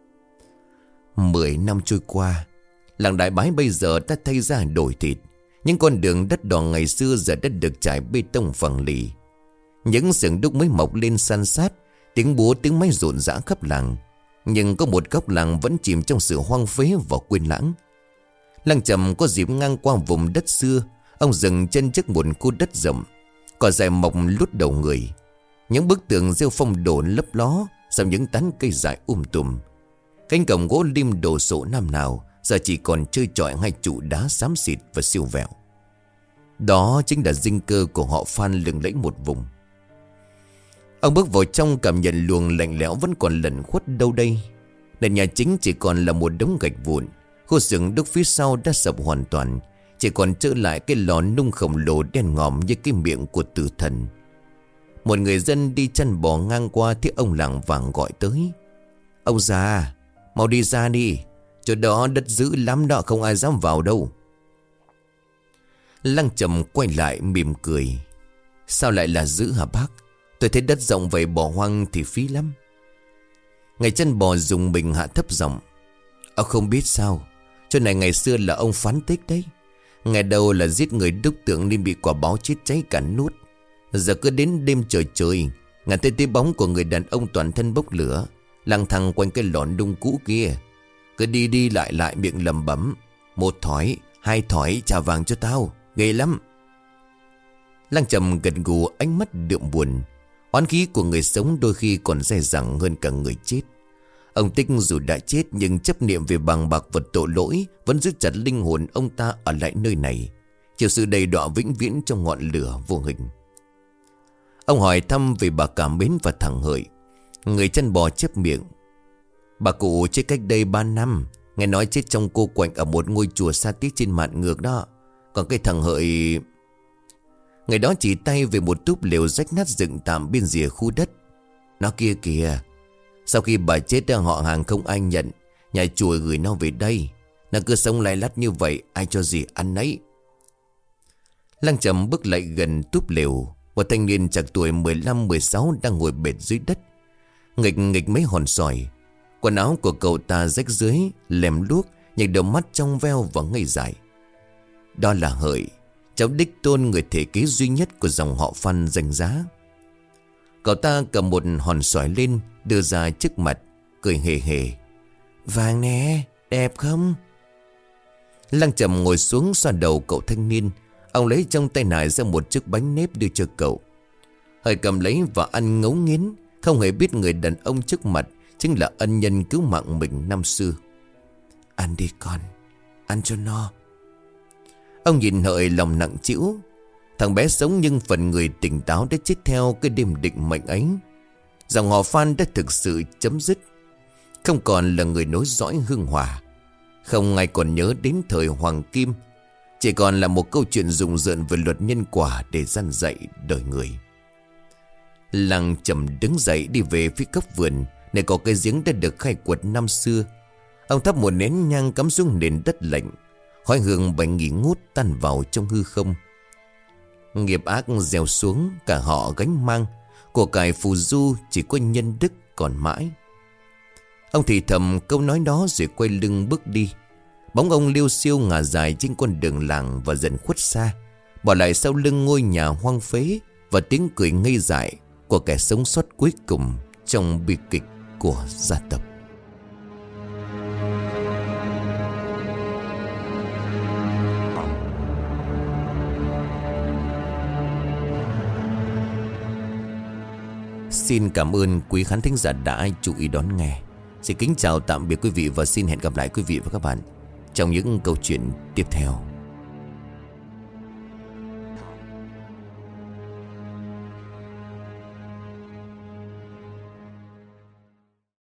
Mười năm trôi qua, làng Đại Bái bây giờ đã thay ra đổi thịt. Những con đường đất đỏ ngày xưa giờ đã được trải bê tông phẳng lì. Những xưởng đúc mới mọc lên san sát, tiếng búa tiếng máy rộn rã khắp làng. Nhưng có một góc làng vẫn chìm trong sự hoang phế và quên lãng. Lăng Trầm có dịp ngang qua vùng đất xưa. Ông dừng chân trước một khu đất rộng, cỏ dại mọc lút đầu người. Những bức tường rêu phong đổ lấp ló sau những tán cây dại um tùm. Cánh cổng gỗ lim đồ sộ năm nào giờ chỉ còn trơ trọi hai trụ đá xám xịt và siêu vẹo. Đó chính là dinh cơ của họ Phan lừng lẫy một vùng. Ông bước vào trong, cảm nhận luồng lạnh lẽo vẫn còn lẩn khuất đâu đây. Nền nhà chính chỉ còn là một đống gạch vụn. Khu xưởng đúc phía sau đã sập hoàn toàn, chỉ còn trơ lại cái lò nung khổng lồ đen ngòm như cái miệng của tử thần. Một người dân đi chăn bò ngang qua thấy ông làng vàng gọi tới: ông già, mau đi ra đi, chỗ đó đất dữ lắm đó, không ai dám vào đâu. Lăng Trầm quay lại mỉm cười: sao lại là dữ hả bác? Tôi thấy đất rộng vậy bỏ hoang thì phí lắm. Người chăn bò dùng mình hạ thấp giọng: ông không biết sao, chỗ này ngày xưa là ông phán tích đấy. Ngày đầu là giết người đúc tượng nên bị quả báo chết cháy cả nút. Giờ cứ đến đêm trời trời, ngài thấy tí bóng của người đàn ông toàn thân bốc lửa lang thang quanh cái lò nung cũ kia. Cứ đi đi lại lại miệng lẩm bẩm: một thỏi, hai thỏi, trả vàng cho tao, ghê lắm. Lăng Trầm gật gù, ánh mắt đượm buồn. Oán khí của người sống đôi khi còn dai dẳng hơn cả người chết. Ông Tích dù đã chết nhưng chấp niệm về bằng bạc vật tội lỗi vẫn giữ chặt linh hồn ông ta ở lại nơi này, chịu sự đầy đọa vĩnh viễn trong ngọn lửa vô hình. Ông hỏi thăm về bà Cảm Mến và thằng Hợi. Người chăn bò chép miệng: bà cụ chết cách đây ba năm, nghe nói chết trong cô quạnh ở một ngôi chùa xa tít trên mạn ngược đó. Còn cái thằng Hợi... Người đó chỉ tay về một túp lều rách nát dựng tạm bên rìa khu đất. Nó kia kìa, sau khi bà chết họ hàng không ai nhận, nhà chùa gửi nó về đây. Nó cứ sống lay lắt như vậy, ai cho gì ăn nấy. Lăng Trầm bước lại gần túp lều. Một thanh niên chạc tuổi mười lăm mười sáu đang ngồi bệt dưới đất, nghịch nghịch mấy hòn sỏi. Quần áo của cậu ta rách rưới, lem luốc, nhưng đôi mắt trong veo và ngây dại. Đó là Hợi, cháu đích tôn, người thể kế duy nhất của dòng họ Phan danh giá. Cậu ta cầm một hòn sỏi lên, đưa ra trước mặt, cười hề hề. Vàng nè, đẹp không? Lăng Trầm ngồi xuống xoa đầu cậu thanh niên. Ông lấy trong tay nải ra một chiếc bánh nếp đưa cho cậu. Hơi cầm lấy và ăn ngấu nghiến, không hề biết người đàn ông trước mặt chính là ân nhân cứu mạng mình năm xưa. Ăn đi con, ăn cho no. Ông nhìn Hợi lòng nặng trĩu. Thằng bé sống nhưng phần người tỉnh táo đã chết theo cái đêm định mệnh ấy. Dòng họ Phan đã thực sự chấm dứt, không còn là người nối dõi hương hỏa. Không ai còn nhớ đến thời Hoàng Kim, chỉ còn là một câu chuyện rùng rợn về luật nhân quả để dăn dạy đời người. Lăng Trầm đứng dậy đi về phía góc vườn. Này có cái giếng đã được khai quật năm xưa. Ông thắp một nén nhang cắm xuống nền đất lạnh. Khói hương bành nghỉ ngút tan vào trong hư không. Nghiệp ác gieo xuống, cả họ gánh mang. Của cải phù du chỉ có nhân đức còn mãi. Ông thì thầm câu nói đó rồi quay lưng bước đi. Bóng ông liêu xiêu ngả dài trên con đường làng và dần khuất xa, bỏ lại sau lưng ngôi nhà hoang phế và tiếng cười ngây dại của kẻ sống sót cuối cùng trong bi kịch của gia tộc. Xin cảm ơn quý khán thính giả đã chú ý đón nghe. Xin kính chào tạm biệt quý vị và xin hẹn gặp lại quý vị và các bạn trong những câu chuyện tiếp theo.